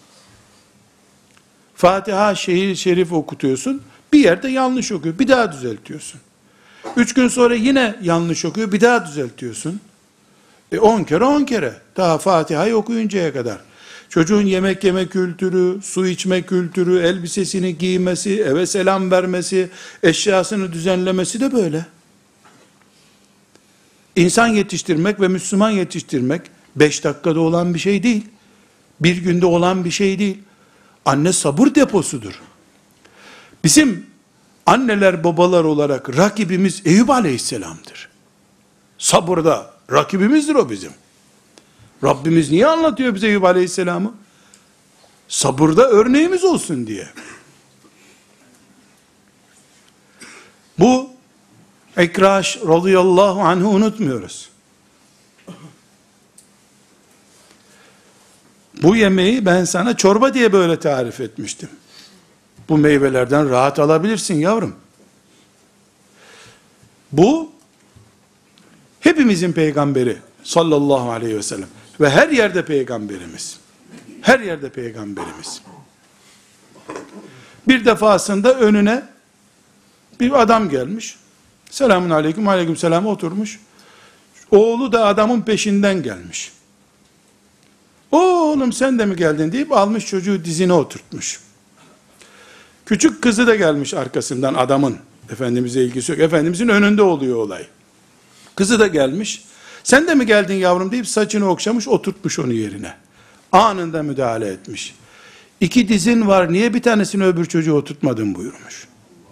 Fatiha-i Şerif okutuyorsun. Bir yerde yanlış okuyor. Bir daha düzeltiyorsun. 3 gün sonra yine yanlış okuyor. Bir daha düzeltiyorsun. 10 kere 10 kere. Daha Fatiha'yı okuyuncaya kadar. Çocuğun yemek yeme kültürü, su içme kültürü, elbisesini giymesi, eve selam vermesi, eşyasını düzenlemesi de böyle. İnsan yetiştirmek ve Müslüman yetiştirmek 5 dakikada olan bir şey değil. Bir günde olan bir şey değil. Anne sabır deposudur. Bizim anneler babalar olarak rakibimiz Eyüp Aleyhisselam'dır. Sabırda rakibimizdir o bizim. Rabbimiz niye anlatıyor bize Eyüp Aleyhisselam'ı? Sabırda örneğimiz olsun diye. Bu İkraş radıyallahu anh'ı unutmuyoruz. Bu yemeği ben sana çorba diye böyle tarif etmiştim. Bu meyvelerden rahat alabilirsin yavrum. Bu hepimizin peygamberi sallallahu aleyhi ve sellem ve her yerde peygamberimiz. Her yerde peygamberimiz. Bir defasında önüne bir adam gelmiş. Selamun aleyküm, aleyküm selam oturmuş. Oğlu da adamın peşinden gelmiş. Oğlum sen de mi geldin deyip almış çocuğu dizine oturtmuş. Küçük kızı da gelmiş arkasından adamın. Efendimiz'e ilgisi yok. Efendimiz'in önünde oluyor olay. Kızı da gelmiş. Sen de mi geldin yavrum deyip saçını okşamış, oturtmuş onu yerine. Anında müdahale etmiş. 2 dizin var, niye bir tanesini öbür çocuğu oturtmadın buyurmuş.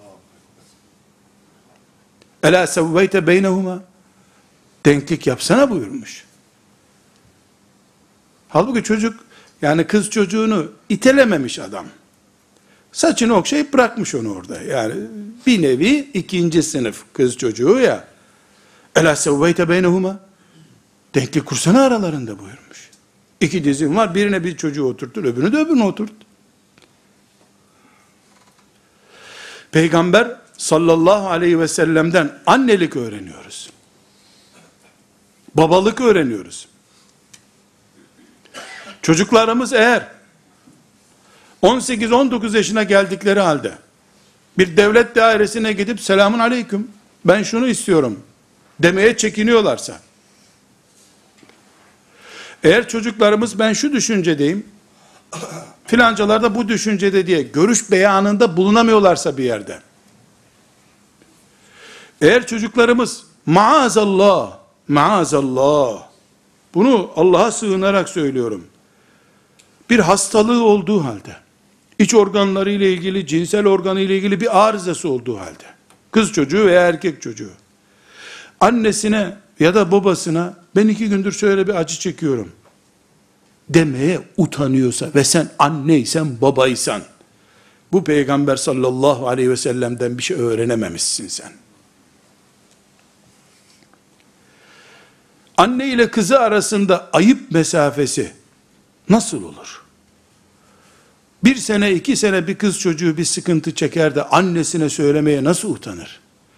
Ela sevveyte beynehuma, denklik yapsana buyurmuş. Halbuki çocuk, yani kız çocuğunu itelememiş adam. Saçını okşayıp bırakmış onu orada. Yani bir nevi 2. sınıf kız çocuğu ya. Ela sevveyte beynehuma, denklik kursana aralarında buyurmuş. 2 dizin var, birine bir çocuğu oturtur, öbürünü de öbürüne oturt. Peygamber sallallahu aleyhi ve sellem'den annelik öğreniyoruz. Babalık öğreniyoruz. Çocuklarımız eğer 18-19 yaşına geldikleri halde bir devlet dairesine gidip selamun aleyküm, ben şunu istiyorum demeye çekiniyorlarsa, eğer çocuklarımız ben şu düşüncedeyim, filancalar da bu düşüncede diye görüş beyanında bulunamıyorlarsa bir yerde, eğer çocuklarımız maazallah, maazallah, bunu Allah'a sığınarak söylüyorum, bir hastalığı olduğu halde, iç organları ile ilgili, cinsel organı ile ilgili bir arızası olduğu halde, kız çocuğu veya erkek çocuğu, annesine ya da babasına ben 2 gündür şöyle bir acı çekiyorum demeye utanıyorsa ve sen anneysen, babaysan, bu Peygamber sallallahu aleyhi ve sellem'den bir şey öğrenememişsin sen. Anne ile kızı arasında ayıp mesafesi nasıl olur? 1 sene, 2 sene bir kız çocuğu bir sıkıntı çeker de annesine söylemeye nasıl utanır?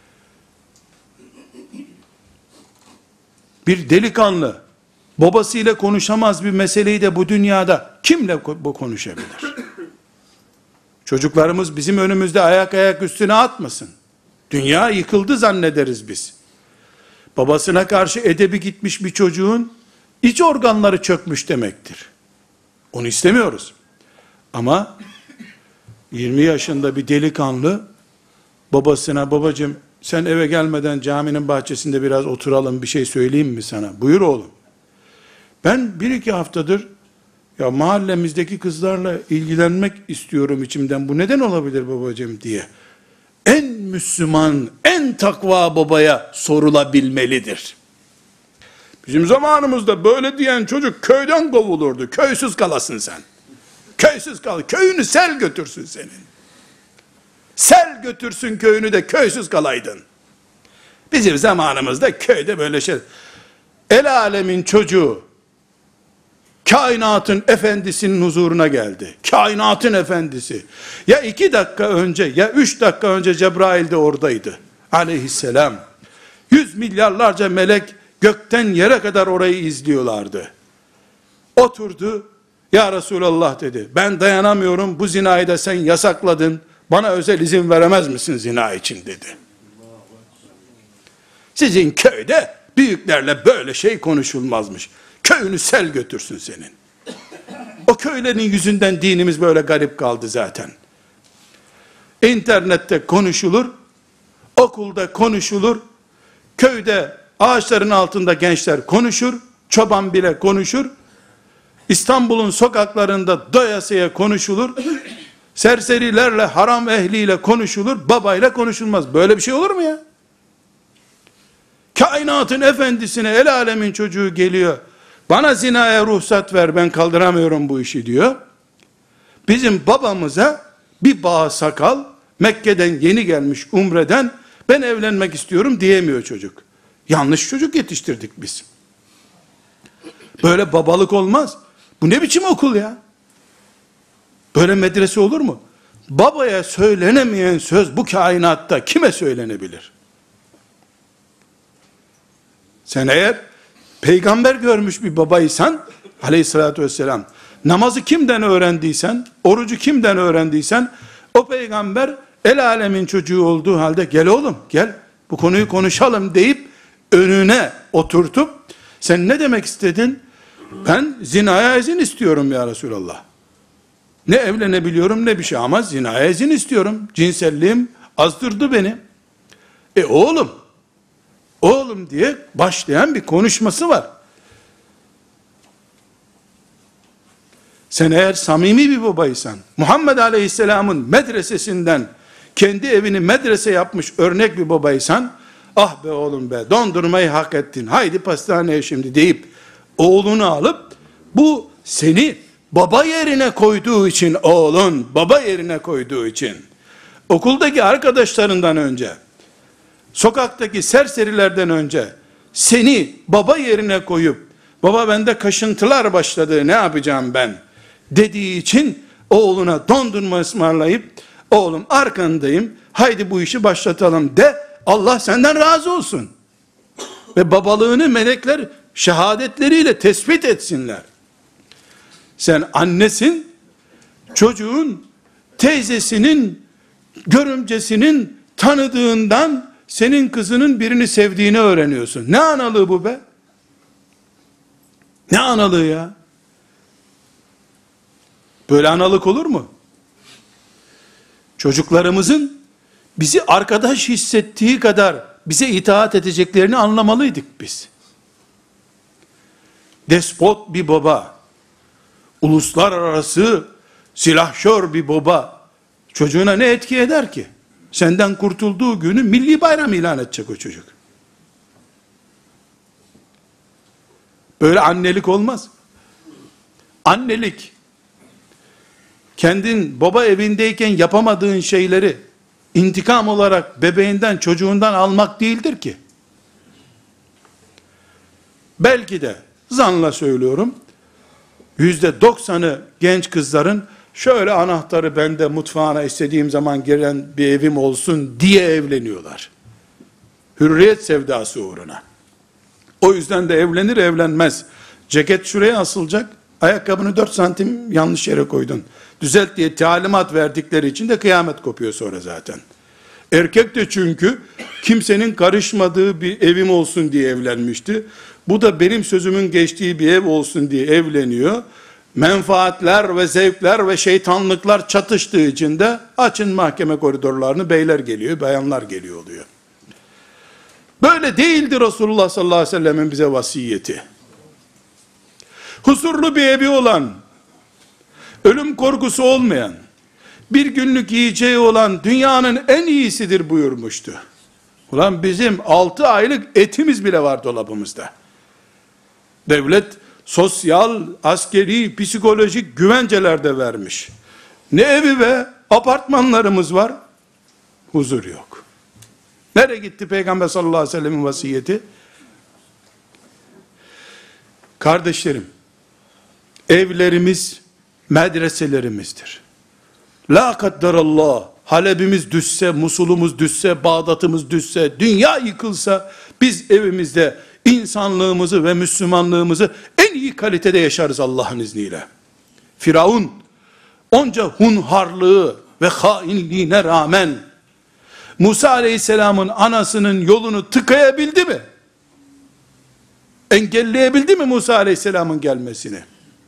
Bir delikanlı babasıyla konuşamaz bir meseleyi de bu dünyada kimle konuşabilir? Çocuklarımız bizim önümüzde ayak ayak üstüne atmasın. Dünya yıkıldı zannederiz biz. Babasına karşı edebi gitmiş bir çocuğun iç organları çökmüş demektir. Onu istemiyoruz. Ama 20 yaşında bir delikanlı babasına, babacığım sen eve gelmeden caminin bahçesinde biraz oturalım, bir şey söyleyeyim mi sana? Buyur oğlum. Ben 1-2 haftadır ya mahallemizdeki kızlarla ilgilenmek istiyorum içimden. Bu neden olabilir babacığım diye. En Müslüman, en takva babaya sorulabilmelidir. Bizim zamanımızda böyle diyen çocuk köyden kovulurdu. Köysüz kalasın sen. Köysüz kal. Köyünü sel götürsün senin. Sel götürsün köyünü de köysüz kalaydın. Bizim zamanımızda köyde böyle şey. El alemin çocuğu kainatın efendisinin huzuruna geldi. Kainatın efendisi. Ya 2 dakika önce ya 3 dakika önce Cebrail de oradaydı. Aleyhisselam. 100 milyarlarca melek gökten yere kadar orayı izliyorlardı. Oturdu. Ya Resulallah dedi. Ben dayanamıyorum. Bu zinayı da sen yasakladın. Bana özel izin veremez misin zina için dedi. Sizin köyde büyüklerle böyle şey konuşulmazmış. Köyünü sel götürsün senin. O köylerin yüzünden dinimiz böyle garip kaldı zaten. İnternette konuşulur, okulda konuşulur, köyde ağaçların altında gençler konuşur, çoban bile konuşur, İstanbul'un sokaklarında doyasıya konuşulur, serserilerle, haram ehliyle konuşulur, babayla konuşulmaz. Böyle bir şey olur mu ya? Kainatın efendisine, el alemin çocuğu geliyor, bana zinaya ruhsat ver, ben kaldıramıyorum bu işi diyor. Bizim babamıza bir bağ sakal, Mekke'den yeni gelmiş umreden, ben evlenmek istiyorum diyemiyor çocuk. Yanlış çocuk yetiştirdik biz. Böyle babalık olmaz. Bu ne biçim okul ya? Böyle medrese olur mu? Babaya söylenemeyen söz bu kainatta kime söylenebilir? Sen eğer peygamber görmüş bir babaysan, aleyhissalatü vesselam, namazı kimden öğrendiysen, orucu kimden öğrendiysen, o peygamber el alemin çocuğu olduğu halde gel oğlum gel bu konuyu konuşalım deyip önüne oturtup, sen ne demek istedin? Ben zinaya izin istiyorum ya Resulallah. Ne evlenebiliyorum ne bir şey, ama zinaya izin istiyorum. Cinselliğim azdırdı beni. Oğlum diye başlayan bir konuşması var. Sen eğer samimi bir babaysan, Muhammed Aleyhisselam'ın medresesinden kendi evini medrese yapmış örnek bir babaysan, ah be oğlum be, dondurmayı hak ettin, haydi pastaneye şimdi deyip oğlunu alıp, bu seni baba yerine koyduğu için, oğlun baba yerine koyduğu için, okuldaki arkadaşlarından önce, sokaktaki serserilerden önce seni baba yerine koyup, baba bende kaşıntılar başladı, ne yapacağım ben dediği için oğluna dondurma ısmarlayıp, oğlum arkandayım, haydi bu işi başlatalım de, Allah senden razı olsun. Ve babalığını melekler şehadetleriyle tespit etsinler. Sen annesin, çocuğun teyzesinin, görümcesinin tanıdığından senin kızının birini sevdiğini öğreniyorsun. Ne analığı bu be? Ne analığı ya? Böyle analık olur mu? Çocuklarımızın bizi arkadaş hissettiği kadar bize itaat edeceklerini anlamalıydık biz. Despot bir baba, uluslararası silahşör bir baba çocuğuna ne etki eder ki? Senden kurtulduğu günü milli bayram ilan edecek o çocuk. Böyle annelik olmaz. Annelik, kendin baba evindeyken yapamadığın şeyleri intikam olarak bebeğinden, çocuğundan almak değildir ki. Belki de, zanla söylüyorum, %90'ı genç kızların, şöyle anahtarı bende, mutfağına istediğim zaman giren bir evim olsun diye evleniyorlar. Hürriyet sevdası uğruna. O yüzden de evlenir evlenmez, ceket şuraya asılacak, ayakkabını 4 santim yanlış yere koydun, düzelt diye talimat verdikleri için de kıyamet kopuyor sonra zaten. Erkek de çünkü kimsenin karışmadığı bir evim olsun diye evlenmişti. Bu da benim sözümün geçtiği bir ev olsun diye evleniyor. Menfaatler ve zevkler ve şeytanlıklar çatıştığı için de açın mahkeme koridorlarını, beyler geliyor, bayanlar geliyor oluyor. Böyle değildi Resulullah sallallahu aleyhi ve sellemin bize vasiyeti. Huzurlu bir evi olan, ölüm korkusu olmayan, bir günlük yiyeceği olan dünyanın en iyisidir buyurmuştu. Ulan bizim 6 aylık etimiz bile var dolabımızda. Devlet sosyal, askeri, psikolojik güvenceler de vermiş. Ne evi ve apartmanlarımız var, huzur yok. Nereye gitti Peygamber sallallahu aleyhi ve sellemin vasiyeti? Kardeşlerim, evlerimiz medreselerimizdir. La kadderallah, Halep'imiz düşse, Musul'umuz düşse, Bağdat'ımız düşse, dünya yıkılsa, biz evimizde insanlığımızı ve Müslümanlığımızı en iyi kalitede yaşarız Allah'ın izniyle. Firavun, onca hunharlığı ve hainliğine rağmen, Musa aleyhisselamın anasının yolunu tıkayabildi mi? Engelleyebildi mi Musa aleyhisselamın gelmesini?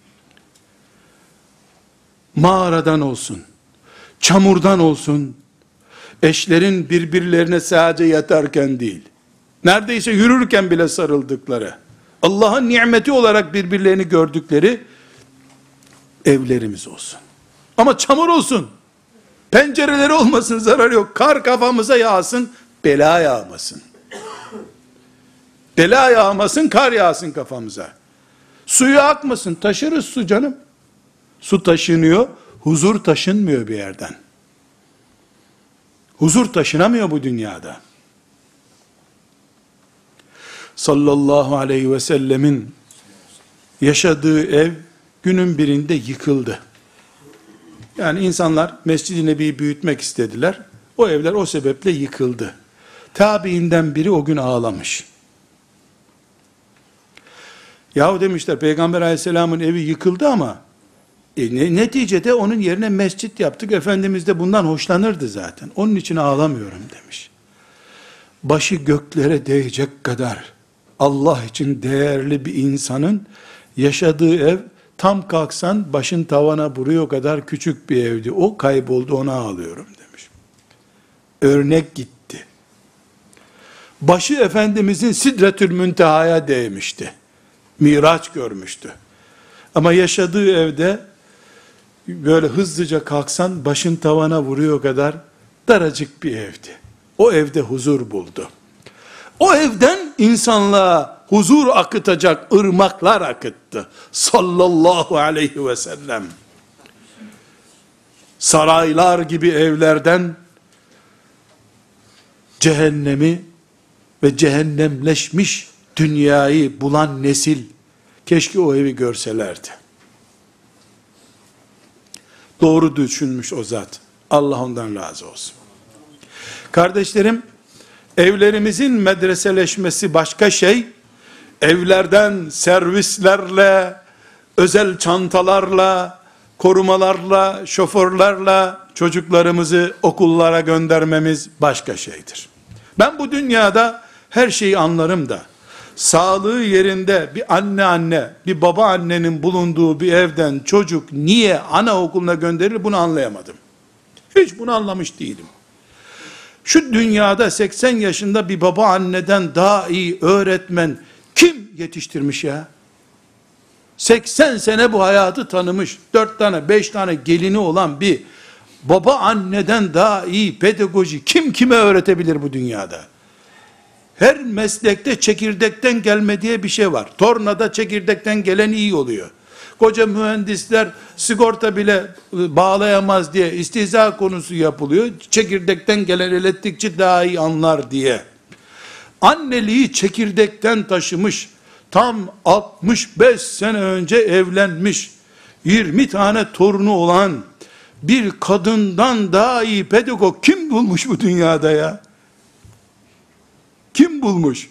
Mağaradan olsun, çamurdan olsun, eşlerin birbirlerine sadece yatarken değil, neredeyse yürürken bile sarıldıkları, Allah'ın nimeti olarak birbirlerini gördükleri evlerimiz olsun. Ama çamur olsun, pencereleri olmasın, zarar yok, kar kafamıza yağsın, bela yağmasın. Bela yağmasın, kar yağsın kafamıza. Suyu akmasın, taşırız su canım. Su taşınıyor, huzur taşınmıyor bir yerden. Huzur taşınamıyor bu dünyada. Sallallahu aleyhi ve sellemin yaşadığı ev günün birinde yıkıldı. Yani insanlar Mescid-i Nebi'yi büyütmek istediler. O evler o sebeple yıkıldı. Tabiinden biri o gün ağlamış. Yahu demişler, Peygamber aleyhisselamın evi yıkıldı ama neticede onun yerine mescit yaptık. Efendimiz de bundan hoşlanırdı zaten. Onun için ağlamıyorum demiş. Başı göklere değecek kadar Allah için değerli bir insanın yaşadığı ev Tam kalksan başın tavana vuruyor kadar küçük bir evdi. O kayboldu, ona ağlıyorum demiş. Örnek gitti. Başı Efendimizin Sidretül Münteha'ya değmişti. Miraç görmüştü. Ama yaşadığı evde böyle hızlıca kalksan başın tavana vuruyor kadar daracık bir evdi. O evde huzur buldu. O evden insanlığa huzur akıtacak ırmaklar akıttı. Sallallahu aleyhi ve sellem. Saraylar gibi evlerden cehennemi ve cehennemleşmiş dünyayı bulan nesil keşke o evi görselerdi. Doğru düşünmüş o zat. Allah ondan razı olsun. Kardeşlerim, evlerimizin medreseleşmesi başka şey, evlerden servislerle, özel çantalarla, korumalarla, şoförlerle çocuklarımızı okullara göndermemiz başka şeydir. Ben bu dünyada her şeyi anlarım da, sağlığı yerinde bir anne, bir baba annenin bulunduğu bir evden çocuk niye anaokuluna gönderir bunu anlayamadım. Hiç bunu anlamış değilim. Şu dünyada 80 yaşında bir baba anneden daha iyi öğretmen kim yetiştirmiş ya? 80 sene bu hayatı tanımış, 4 tane 5 tane gelini olan bir baba anneden daha iyi pedagoji kim kime öğretebilir bu dünyada? Her meslekte çekirdekten gelme diye bir şey var. Tornada çekirdekten gelen iyi oluyor. Koca mühendisler sigorta bile bağlayamaz diye istihza konusu yapılıyor. Çekirdekten gelen elektrikçi daha iyi anlar diye. Anneliği çekirdekten taşımış, tam 65 sene önce evlenmiş, 20 tane torunu olan bir kadından daha iyi pedagog kim bulmuş bu dünyada ya? Kim bulmuş?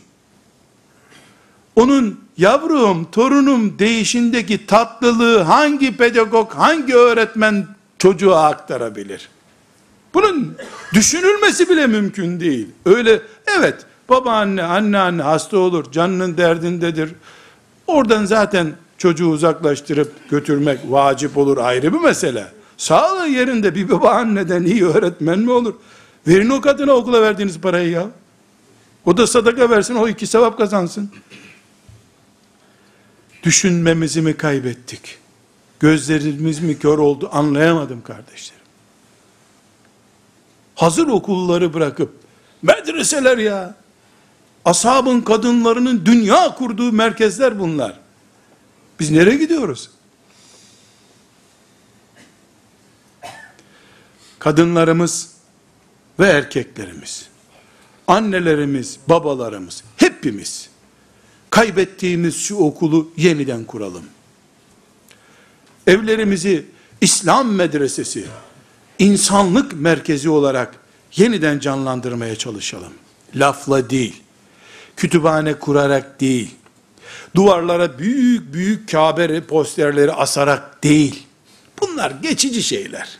Onun yavrum, torunum deyişindeki tatlılığı hangi pedagog, hangi öğretmen çocuğa aktarabilir? Bunun düşünülmesi bile mümkün değil. Öyle, evet, babaanne, anneanne hasta olur, canının derdindedir. Oradan zaten çocuğu uzaklaştırıp götürmek vacip olur, ayrı bir mesele. Sağlığı yerinde bir babaanneden iyi öğretmen mi olur? Verin o kadına okula verdiğiniz parayı ya. O da sadaka versin, o 2 sevap kazansın. Düşünmemizi mi kaybettik? Gözlerimiz mi kör oldu? Anlayamadım kardeşlerim. Hazır okulları bırakıp, medreseler ya, ashabın kadınlarının dünya kurduğu merkezler bunlar. Biz nereye gidiyoruz? Kadınlarımız ve erkeklerimiz, annelerimiz, babalarımız, hepimiz kaybettiğimiz şu okulu yeniden kuralım. Evlerimizi İslam medresesi, insanlık merkezi olarak yeniden canlandırmaya çalışalım. Lafla değil, kütüphane kurarak değil, duvarlara büyük büyük Kabe posterleri asarak değil. Bunlar geçici şeyler.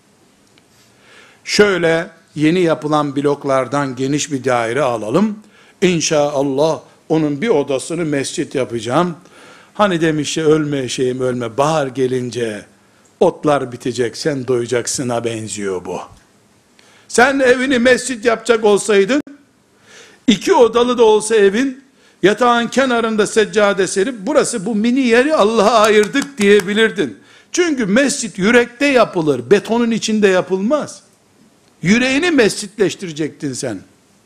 Şöyle yeni yapılan bloklardan geniş bir daire alalım. İnşallah onun bir odasını mescit yapacağım. Hani demiş ya, ölme şeyim ölme, bahar gelince otlar bitecek, sen doyacaksına benziyor bu. Sen evini mescit yapacak olsaydın, 2 odalı da olsa evin, yatağın kenarında seccade serip, burası bu mini yeri Allah'a ayırdık diyebilirdin. Çünkü mescit yürekte yapılır, betonun içinde yapılmaz. Yüreğini mescitleştirecektin sen.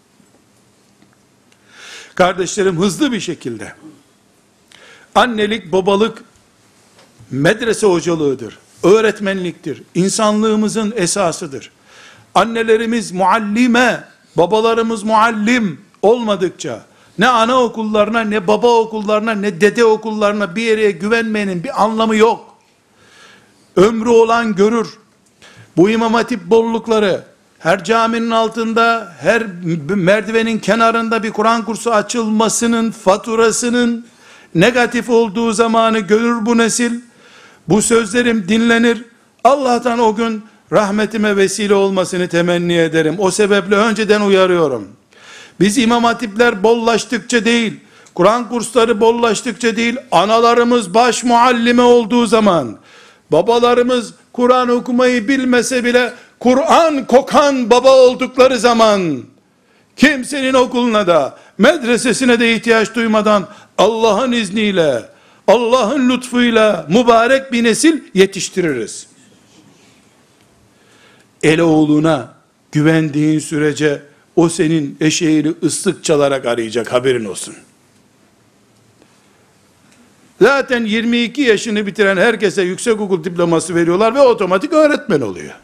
Kardeşlerim, hızlı bir şekilde, annelik, babalık, medrese hocalığıdır, öğretmenliktir, insanlığımızın esasıdır. Annelerimiz muallime, babalarımız muallim olmadıkça, ne anaokullarına, ne baba okullarına, ne dede okullarına bir yere güvenmenin bir anlamı yok. Ömrü olan görür. Bu İmam Hatip bollukları, her caminin altında, her merdivenin kenarında bir Kur'an kursu açılmasının faturasının negatif olduğu zamanı görür bu nesil. Bu sözlerim dinlenir. Allah'tan o gün rahmetime vesile olmasını temenni ederim. O sebeple önceden uyarıyorum. Biz İmam Hatipler bollaştıkça değil, Kur'an kursları bollaştıkça değil, analarımız baş muallime olduğu zaman, babalarımız Kur'an okumayı bilmese bile Kur'an kokan baba oldukları zaman, kimsenin okuluna da medresesine de ihtiyaç duymadan Allah'ın izniyle, Allah'ın lütfuyla mübarek bir nesil yetiştiririz. Eloğluna güvendiğin sürece o senin eşeğini ıslık çalarak arayacak, haberin olsun. Zaten 22 yaşını bitiren herkese yüksekokul diploması veriyorlar ve otomatik öğretmen oluyor.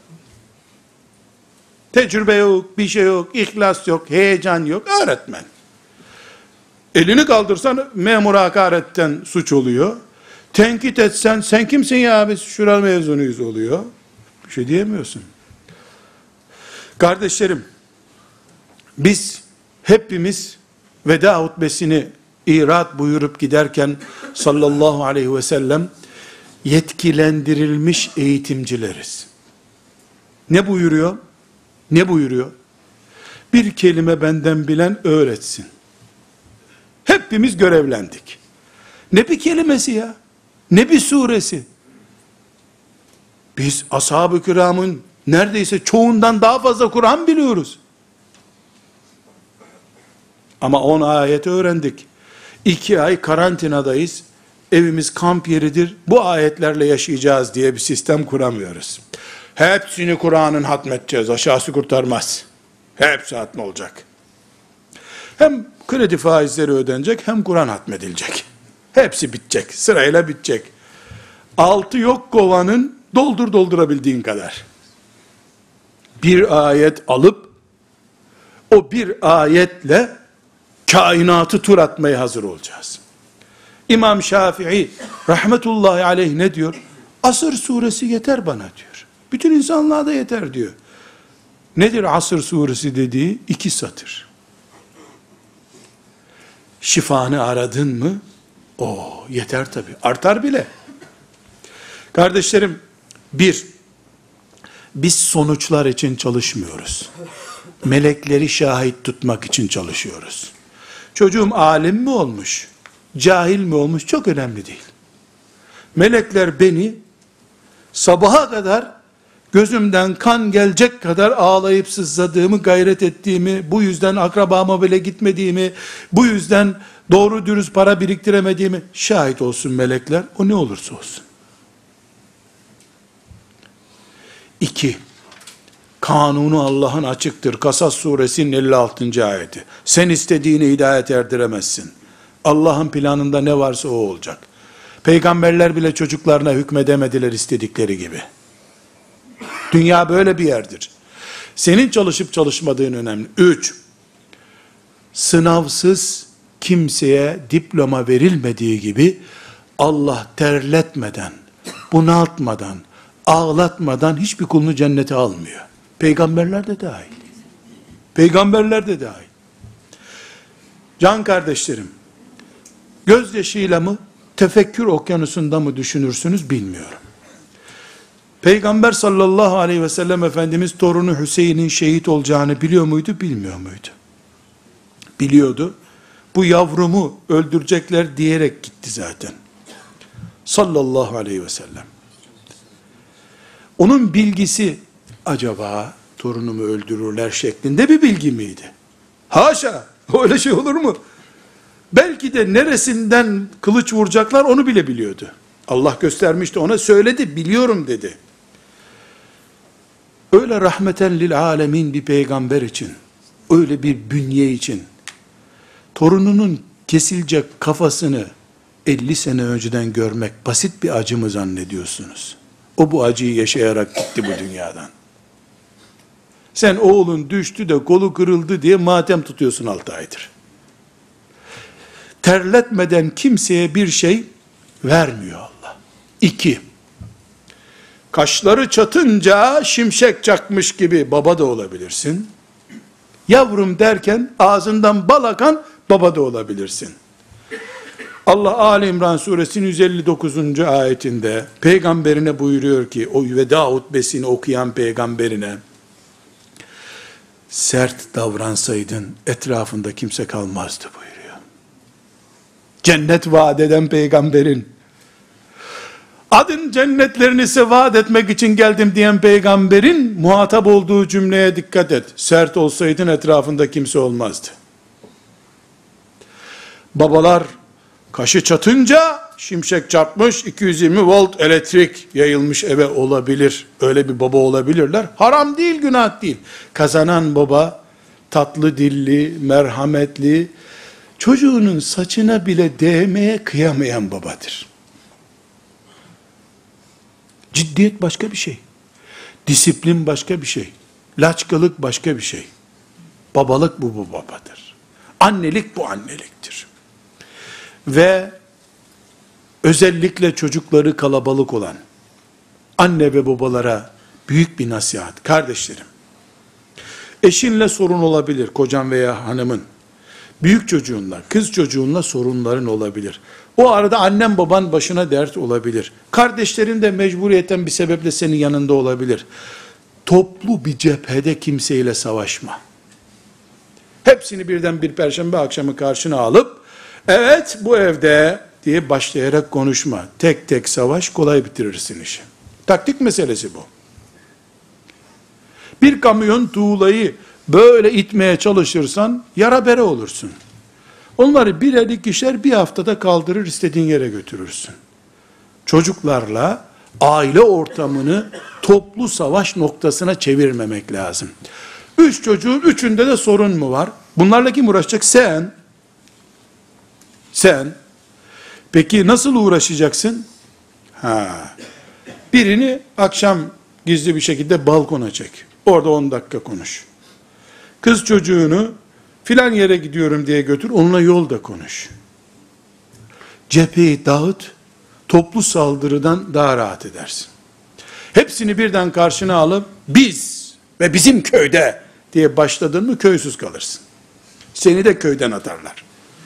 Tecrübe yok, bir şey yok, ihlas yok, heyecan yok, öğretmen. Elini kaldırsan memura hakaretten suç oluyor. Tenkit etsen sen kimsin ya, biz şura mezunuyuz oluyor. Bir şey diyemiyorsun. Kardeşlerim, biz hepimiz veda hutbesini irat buyurup giderken sallallahu aleyhi ve sellem yetkilendirilmiş eğitimcileriz. Ne buyuruyor? Ne buyuruyor? Bir kelime benden bilen öğretsin. Hepimiz görevlendik. Ne bir kelimesi ya? Ne bir suresi? Biz ashab-ı kiramın neredeyse çoğundan daha fazla Kur'an biliyoruz. Ama 10 ayet öğrendik. 2 ay karantinadayız. Evimiz kamp yeridir. Bu ayetlerle yaşayacağız diye bir sistem kuramıyoruz. Hepsini Kur'an'ın hatmedeceğiz. Aşağısı kurtarmaz. Hepsi hatm olacak. Hem kredi faizleri ödenecek, hem Kur'an hatmedilecek. Hepsi bitecek. Sırayla bitecek. Altı yok kovanın, doldur doldurabildiğin kadar. Bir ayet alıp, o bir ayetle kainatı tur atmaya hazır olacağız. İmam Şafii rahmetullahi aleyh ne diyor? Asır suresi yeter bana diyor. Bütün insanlığa da yeter diyor. Nedir Asır suresi dediği? 2 satır. Şifanı aradın mı? Yeter tabi. Artar bile. Kardeşlerim, biz sonuçlar için çalışmıyoruz. Melekleri şahit tutmak için çalışıyoruz. Çocuğum alim mi olmuş, cahil mi olmuş çok önemli değil. Melekler beni sabaha kadar gözümden kan gelecek kadar ağlayıp sızladığımı, gayret ettiğimi, bu yüzden akrabama bile gitmediğimi, bu yüzden doğru dürüst para biriktiremediğimi şahit olsun melekler. O ne olursa olsun. 2. Kanunu Allah'ın açıktır. Kasas suresinin 56. ayeti. Sen istediğini hidayet erdiremezsin. Allah'ın planında ne varsa o olacak. Peygamberler bile çocuklarına hükmedemediler istedikleri gibi. Dünya böyle bir yerdir. Senin çalışıp çalışmadığın önemli. 3. Sınavsız kimseye diploma verilmediği gibi Allah terletmeden, bunaltmadan, ağlatmadan hiçbir kulunu cennete almıyor. Peygamberler de dahil. Peygamberler de dahil. Can kardeşlerim, gözyaşıyla mı, tefekkür okyanusunda mı düşünürsünüz bilmiyorum. Peygamber sallallahu aleyhi ve sellem Efendimiz torunu Hüseyin'in şehit olacağını biliyor muydu, bilmiyor muydu? Biliyordu. Bu yavrumu öldürecekler diyerek gitti zaten. Sallallahu aleyhi ve sellem. Onun bilgisi acaba torunumu öldürürler şeklinde bir bilgi miydi? Haşa! Öyle şey olur mu? Belki de neresinden kılıç vuracaklar onu bile biliyordu. Allah göstermişti, ona söyledi, biliyorum dedi. Öyle rahmeten lil alemin bir peygamber için, öyle bir bünye için, torununun kesilecek kafasını 50 sene önceden görmek basit bir acı mı zannediyorsunuz? O bu acıyı yaşayarak gitti bu dünyadan. Sen oğlun düştü de kolu kırıldı diye matem tutuyorsun 6 aydır. Terletmeden kimseye bir şey vermiyor Allah. 2. Kaşları çatınca şimşek çakmış gibi baba da olabilirsin. Yavrum derken ağzından bal akan baba da olabilirsin. Allah Ali İmran suresinin 159. ayetinde peygamberine buyuruyor ki, o veda hutbesini okuyan peygamberine, sert davransaydın etrafında kimse kalmazdı buyuruyor. Cennet vaat eden peygamberin, adın cennetlerini size vaat etmek için geldim diyen peygamberin muhatap olduğu cümleye dikkat et. Sert olsaydın etrafında kimse olmazdı. Babalar kaşı çatınca şimşek çarpmış, 220 volt elektrik yayılmış eve olabilir. Öyle bir baba olabilirler. Haram değil, günah değil. Kazanan baba tatlı dilli, merhametli, çocuğunun saçına bile değmeye kıyamayan babadır. Ciddiyet başka bir şey. Disiplin başka bir şey. Laçkalık başka bir şey. Babalık bu babadır. Annelik bu anneliktir. Ve özellikle çocukları kalabalık olan anne ve babalara büyük bir nasihat. Kardeşlerim, eşinle sorun olabilir, kocan veya hanımın. Büyük çocuğunla, kız çocuğunla sorunların olabilir. O arada annen baban başına dert olabilir. Kardeşlerin de mecburiyeten bir sebeple senin yanında olabilir. Toplu bir cephede kimseyle savaşma. Hepsini birden bir perşembe akşamı karşına alıp, evet bu evde diye başlayarak konuşma. Tek tek savaş, kolay bitirirsin işi. Taktik meselesi bu. Bir kamyon tuğlayı böyle itmeye çalışırsan yara bere olursun. Onları birer ikişer bir haftada kaldırır, istediğin yere götürürsün. Çocuklarla aile ortamını toplu savaş noktasına çevirmemek lazım. 3 çocuğun 3'ünde de sorun mu var? Bunlarla kim uğraşacak? Sen. Peki nasıl uğraşacaksın? Birini akşam gizli bir şekilde balkona çek. Orada 10 dakika konuş. Kız çocuğunu filan yere gidiyorum diye götür, onunla yolda konuş. Cepheyi dağıt, toplu saldırıdan daha rahat edersin. Hepsini birden karşına alıp, biz ve bizim köyde diye başladın mı köysüz kalırsın. Seni de köyden atarlar.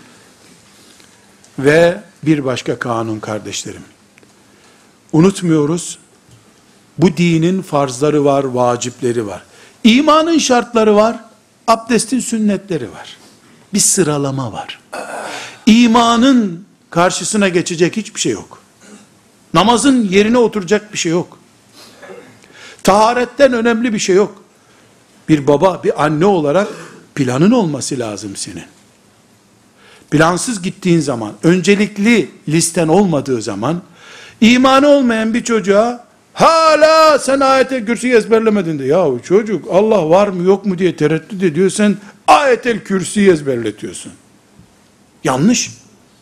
Ve bir başka kanun kardeşlerim. Unutmuyoruz, bu dinin farzları var, vacipleri var. İmanın şartları var, abdestin sünnetleri var. Bir sıralama var. İmanın karşısına geçecek hiçbir şey yok. Namazın yerine oturacak bir şey yok. Taharetten önemli bir şey yok. Bir baba, bir anne olarak planın olması lazım senin. Plansız gittiğin zaman, öncelikli listen olmadığı zaman, imanı olmayan bir çocuğa, hala sen Ayet-el Kürsi'yi ezberlemedin de, yahu çocuk Allah var mı yok mu diye tereddüt ediyor, sen Ayet-el Kürsi'yi ezberletiyorsun. Yanlış.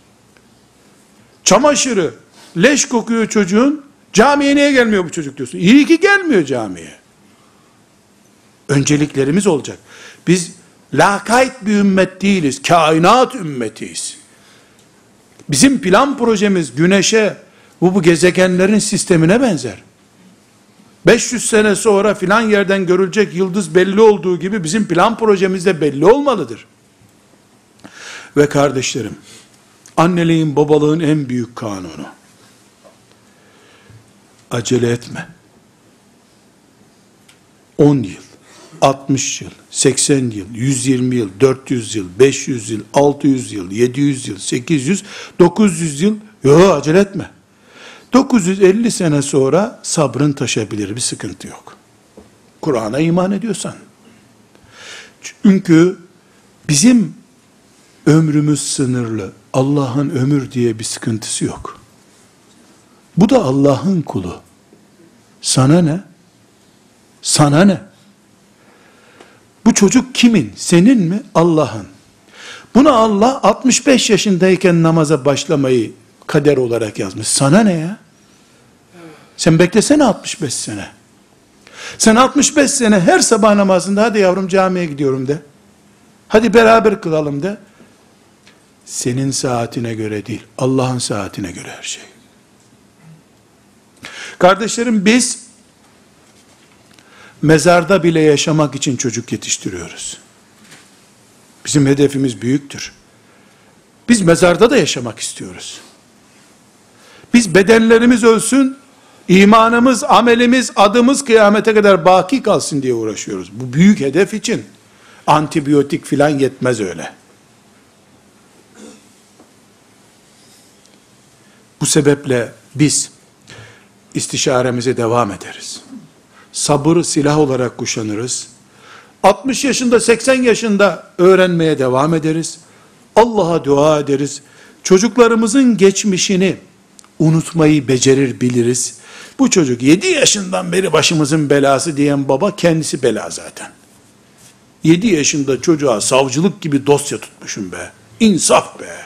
Çamaşırı leş kokuyor çocuğun, camiye niye gelmiyor bu çocuk diyorsun. İyi ki gelmiyor camiye. Önceliklerimiz olacak. Biz lakayt bir ümmet değiliz, kainat ümmetiyiz. Bizim plan projemiz güneşe, bu gezegenlerin sistemine benzer. 500 sene sonra filan yerden görülecek yıldız belli olduğu gibi bizim plan projemiz de belli olmalıdır. Ve kardeşlerim, anneliğin babalığın en büyük kanunu, acele etme. 10 yıl, 60 yıl, 80 yıl, 120 yıl, 400 yıl, 500 yıl, 600 yıl, 700 yıl, 800, 900 yıl, yok acele etme. 950 sene sonra sabrın taşabilir, bir sıkıntı yok. Kur'an'a iman ediyorsan. Çünkü bizim ömrümüz sınırlı. Allah'ın ömür diye bir sıkıntısı yok. Bu da Allah'ın kulu. Sana ne? Sana ne? Bu çocuk kimin? Senin mi? Allah'ın. Buna Allah 65 yaşındayken namaza başlamayı kader olarak yazmış. Sana ne ya? Sen beklesene 65 sene. Sen 65 sene her sabah namazında hadi yavrum camiye gidiyorum de. Hadi beraber kılalım de. Senin saatine göre değil, Allah'ın saatine göre her şey. Kardeşlerim, biz mezarda bile yaşamak için çocuk yetiştiriyoruz. Bizim hedefimiz büyüktür. Biz mezarda da yaşamak istiyoruz. Biz bedenlerimiz ölsün, imanımız, amelimiz, adımız kıyamete kadar baki kalsın diye uğraşıyoruz. Bu büyük hedef için antibiyotik filan yetmez öyle. Bu sebeple biz istişaremize devam ederiz. Sabırı silah olarak kuşanırız. 60 yaşında, 80 yaşında öğrenmeye devam ederiz. Allah'a dua ederiz. Çocuklarımızın geçmişini unutmayı becerir biliriz. Bu çocuk 7 yaşından beri başımızın belası diyen baba kendisi bela zaten. 7 yaşında çocuğa savcılık gibi dosya tutmuşum be. İnsaf be.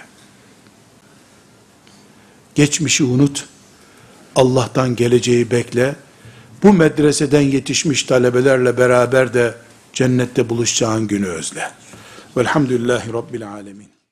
Geçmişi unut. Allah'tan geleceği bekle. Bu medreseden yetişmiş talebelerle beraber de cennette buluşacağın günü özle. Velhamdülillahi Rabbil alemin.